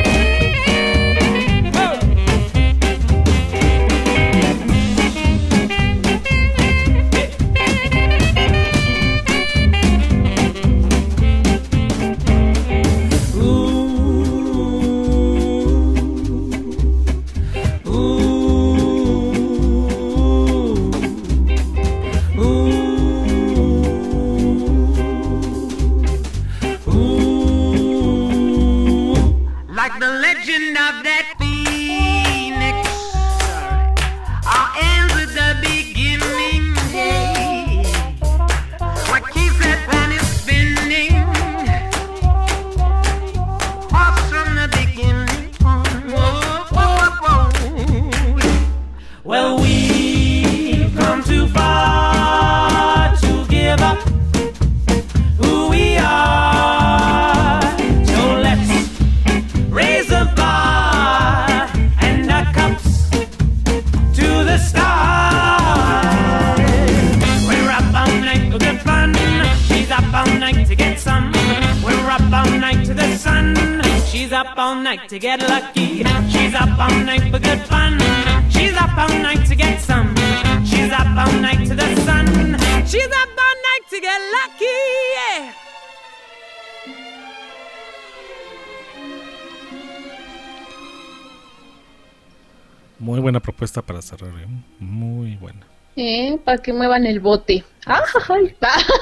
Whoa. like the legend of that phoenix. All ends with the beginning. Hey, what keeps that planet spinning? Off from the beginning. Whoa, whoa, whoa. Well, we've come too far to give up who we are. So let's raise the bar and our cups to the stars. We're up all night for good fun. She's up all night to get some. We're up all night to the sun. She's up all night to get lucky. She's up all night for good fun. She's up all night to get some. She's up all night to the sun. She's up all night to get lucky. Yeah. Muy buena propuesta para cerrar, ¿eh? Muy buena. Eh, para que muevan el bote. Ah, ay.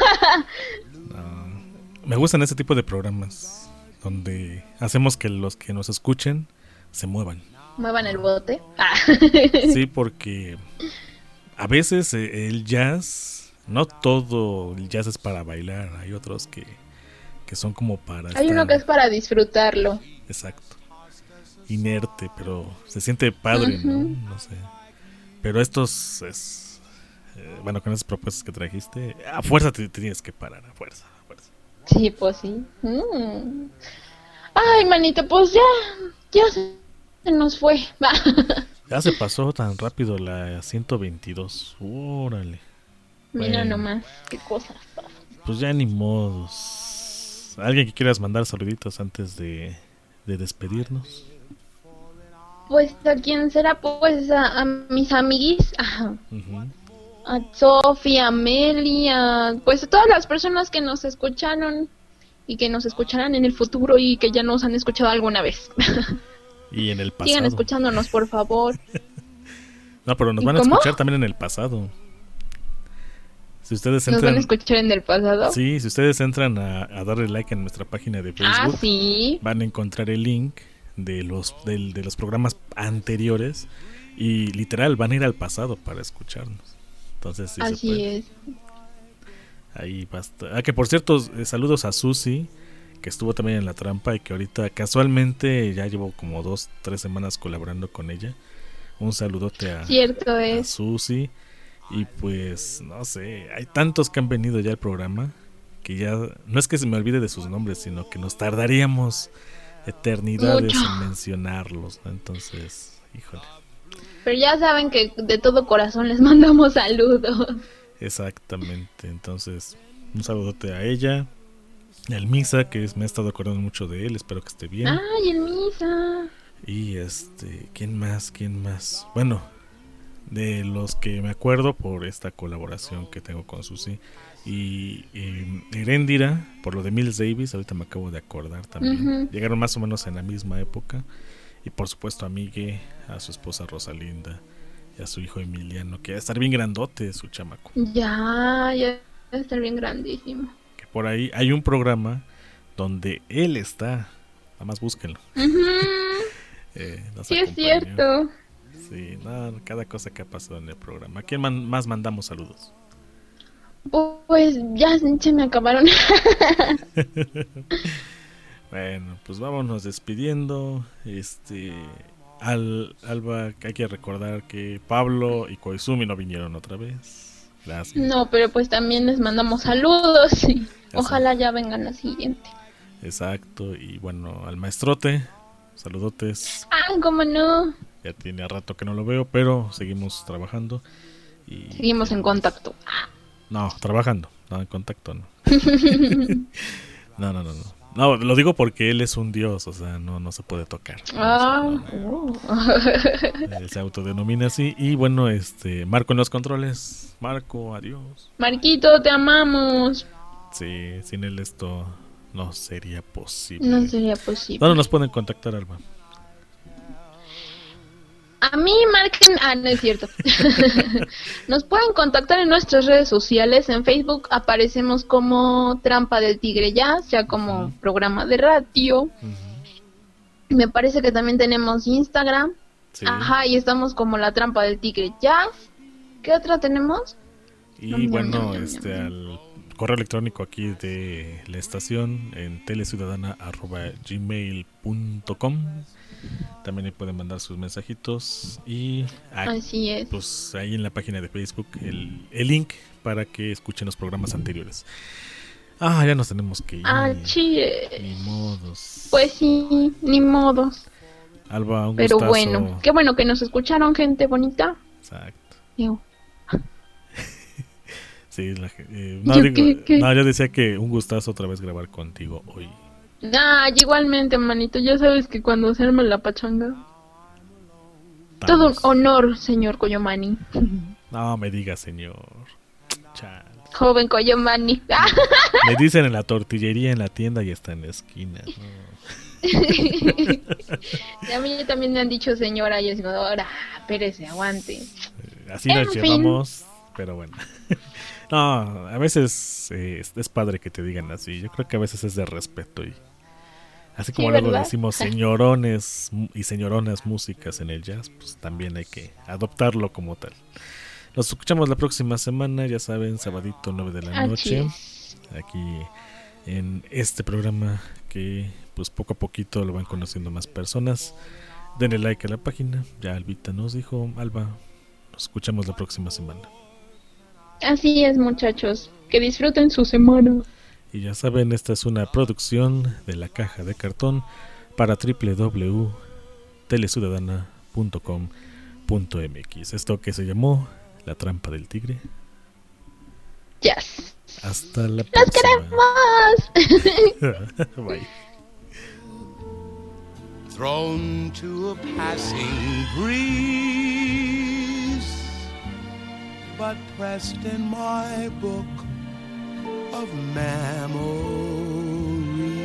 Me gustan ese tipo de programas donde hacemos que los que nos escuchen se muevan. Muevan el bote. Ah. Sí, porque a veces eh, el jazz, no todo el jazz es para bailar, hay otros que, que son como para Hay estar, uno que es para disfrutarlo. exacto, inerte, pero se siente padre, Ujú. ¿no? No sé. Pero estos es eh, bueno, con esas propuestas que trajiste, a fuerza te, te tienes que parar, a fuerza, a fuerza. Sí, pues sí. Mm. Ay, manito, pues ya, ya se nos fue. Ya se pasó tan rápido la ciento veintidós. Órale. Mira Bueno, nomás, qué cosas. pues ya ni modos. ¿Alguien que quieras mandar saluditos antes de, de despedirnos? Pues a quién será, pues a, a mis amiguis, a, Ujú. a Sofía, a Meli, a, pues a todas las personas que nos escucharon y que nos escucharán en el futuro y que ya nos han escuchado alguna vez. Y en el pasado. Sigan escuchándonos, por favor. No, pero nos ¿Y van a cómo? escuchar también en el pasado. Si ustedes ¿Nos entran, van a escuchar en el pasado? sí, si ustedes entran a, a darle like en nuestra página de Ah, Facebook, sí. van a encontrar el link de los del- de los programas anteriores y literal van a ir al pasado para escucharnos. Entonces sí se Así puede. es. Ahí basta. Ah, que por cierto, eh, saludos a Susi, que estuvo también en La Trampa y que ahorita casualmente ya llevo como dos, tres semanas colaborando con ella. Un saludote a, Cierto a es. Susi. Y pues, no sé, hay tantos que han venido ya al programa que ya, no es que se me olvide de sus nombres, sino que nos tardaríamos eternidades Mucho. en mencionarlos, ¿no? Entonces, híjole. Pero ya saben que de todo corazón les mandamos saludos. Exactamente, entonces un saludote a ella, al Misa, que es- me ha estado acordando mucho de él, espero que esté bien. Ay, el Misa. Y este, ¿quién más? ¿Quién más? Bueno, de los que me acuerdo por esta colaboración que tengo con Susi y, y Heréndira, por lo de Miles Davis, ahorita me acabo de acordar también. Ujú. Llegaron más o menos en la misma época. Y por supuesto a Migue, a su esposa Rosalinda y a su hijo Emiliano, que va a estar bien grandote su chamaco. Ya, ya va a estar bien grandísimo. Que por ahí hay un programa donde él está, nada más búsquenlo. Ujú. Eh, nos Sí, es acompañó. cierto. Sí, no, cada cosa que ha pasado en el programa. ¿A quién man- más mandamos saludos? Pues ya se me acabaron. Bueno, pues vámonos despidiendo. Este, al Alba, hay que recordar que Pablo y Koizumi no vinieron otra vez. Gracias. No, pero pues también les mandamos saludos y Ya ojalá ya vengan la siguiente. Exacto, y bueno, al maestrote, saludotes. Ah, cómo no. Ya tiene rato que no lo veo, pero seguimos trabajando. Y Seguimos en contacto. no, trabajando, no en contacto, no. No, no, no, no. No, lo digo porque él es un dios, o sea, no, no se puede tocar. Ah, Él se autodenomina así. Y bueno, este, Marco en los controles. Marco, adiós. Marquito, te amamos. Sí, sin él esto no sería posible. No sería posible. ¿Dónde nos pueden contactar, Alba? A mí marquen, ah, no es cierto. Nos pueden contactar en nuestras redes sociales. En Facebook aparecemos como Trampa del Tigre Jazz, ya como programa de radio. Me parece que también tenemos Instagram. Sí. Ajá, y estamos como La Trampa del Tigre Jazz. ¿Qué otra tenemos? Y Nom, nom, bueno, nom, nom, este nom. al correo electrónico aquí de la estación en teleciudadana arroba gmail punto com. También ahí pueden mandar sus mensajitos y ahí, Así es. pues ahí en la página de Facebook el, el link para que escuchen los programas anteriores. Ah, ya nos tenemos que ir. Ah, chile. Ni modos. Pues sí, ni modos. Alba, un Pero gustazo. bueno, qué bueno que nos escucharon, gente bonita. Exacto. Yo. Sí, la, eh, no, ¿Yo digo, qué, qué? no, yo decía que un gustazo otra vez grabar contigo hoy. Ah, igualmente, manito. Ya sabes que cuando se arma la pachanga. Todo un honor, señor Coyomani. No me diga, señor. Chale. Joven Coyomani. Me dicen en la tortillería, en la tienda y está en la esquina. No. Y a mí también me han dicho señora y es como, ahora, espérese, aguante. Así En nos fin. llevamos, pero bueno. No, a veces eh, es, es padre que te digan así. Yo creo que a veces es de respeto y así como Sí, luego ¿verdad? decimos señorones mu- y señoronas músicas en el jazz, pues también hay que adoptarlo como tal. Nos escuchamos la próxima semana, ya saben, sabadito nueve de la Así noche, es. aquí en este programa que pues poco a poquito lo van conociendo más personas. Denle like a la página, ya Albita nos dijo, Alba, nos escuchamos la próxima semana. Así es, muchachos. Que disfruten su semana. Y ya saben, esta es una producción de La Caja de Cartón para doble u doble u doble u punto teleciudadana punto com punto m x. Esto que se llamó La Trampa del Tigre. Yes. Hasta la ¡Los próxima. queremos! Bye. Thrown to a passing breeze, but pressed in my book of memory.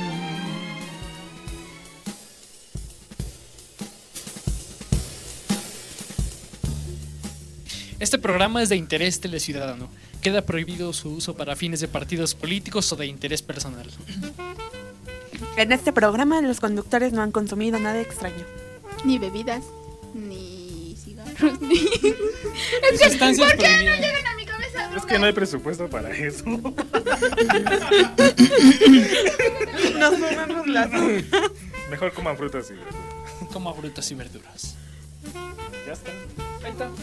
Este programa es de interés teleciudadano. Queda prohibido su uso para fines de partidos políticos o de interés personal. En este programa los conductores no han consumido nada extraño. Ni bebidas, ni cigarros, ni... Es que, Sustancias ¿por qué no prohibidas. llegan a mi cabeza? Es que no hay presupuesto para eso. Nos comemos las Mejor coman frutas y verduras. Como frutas y verduras. Ya está. Ahí está.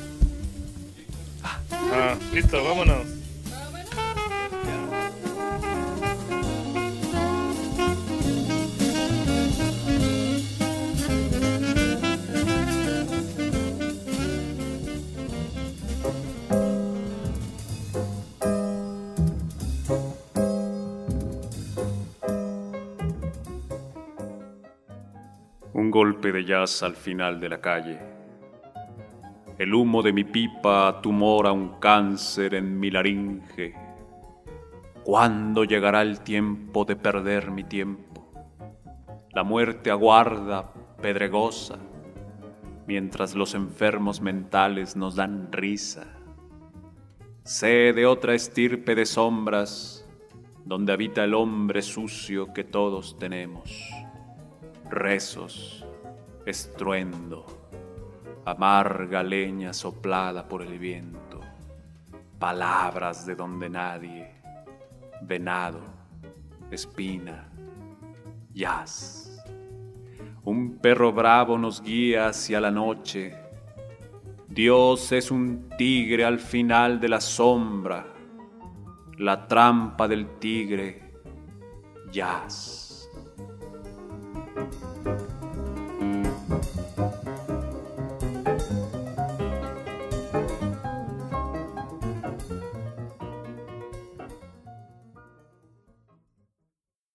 Ah, listo, vámonos. Un golpe de jazz al final de la calle. El humo de mi pipa tumora un cáncer en mi laringe. ¿Cuándo llegará el tiempo de perder mi tiempo? La muerte aguarda, pedregosa, mientras los enfermos mentales nos dan risa. Sé de otra estirpe de sombras, donde habita el hombre sucio que todos tenemos. Rezos, estruendo, amarga leña soplada por el viento, palabras de donde nadie, venado, espina, jazz. Un perro bravo nos guía hacia la noche. Dios es un tigre al final de la sombra, la trampa del tigre, jazz.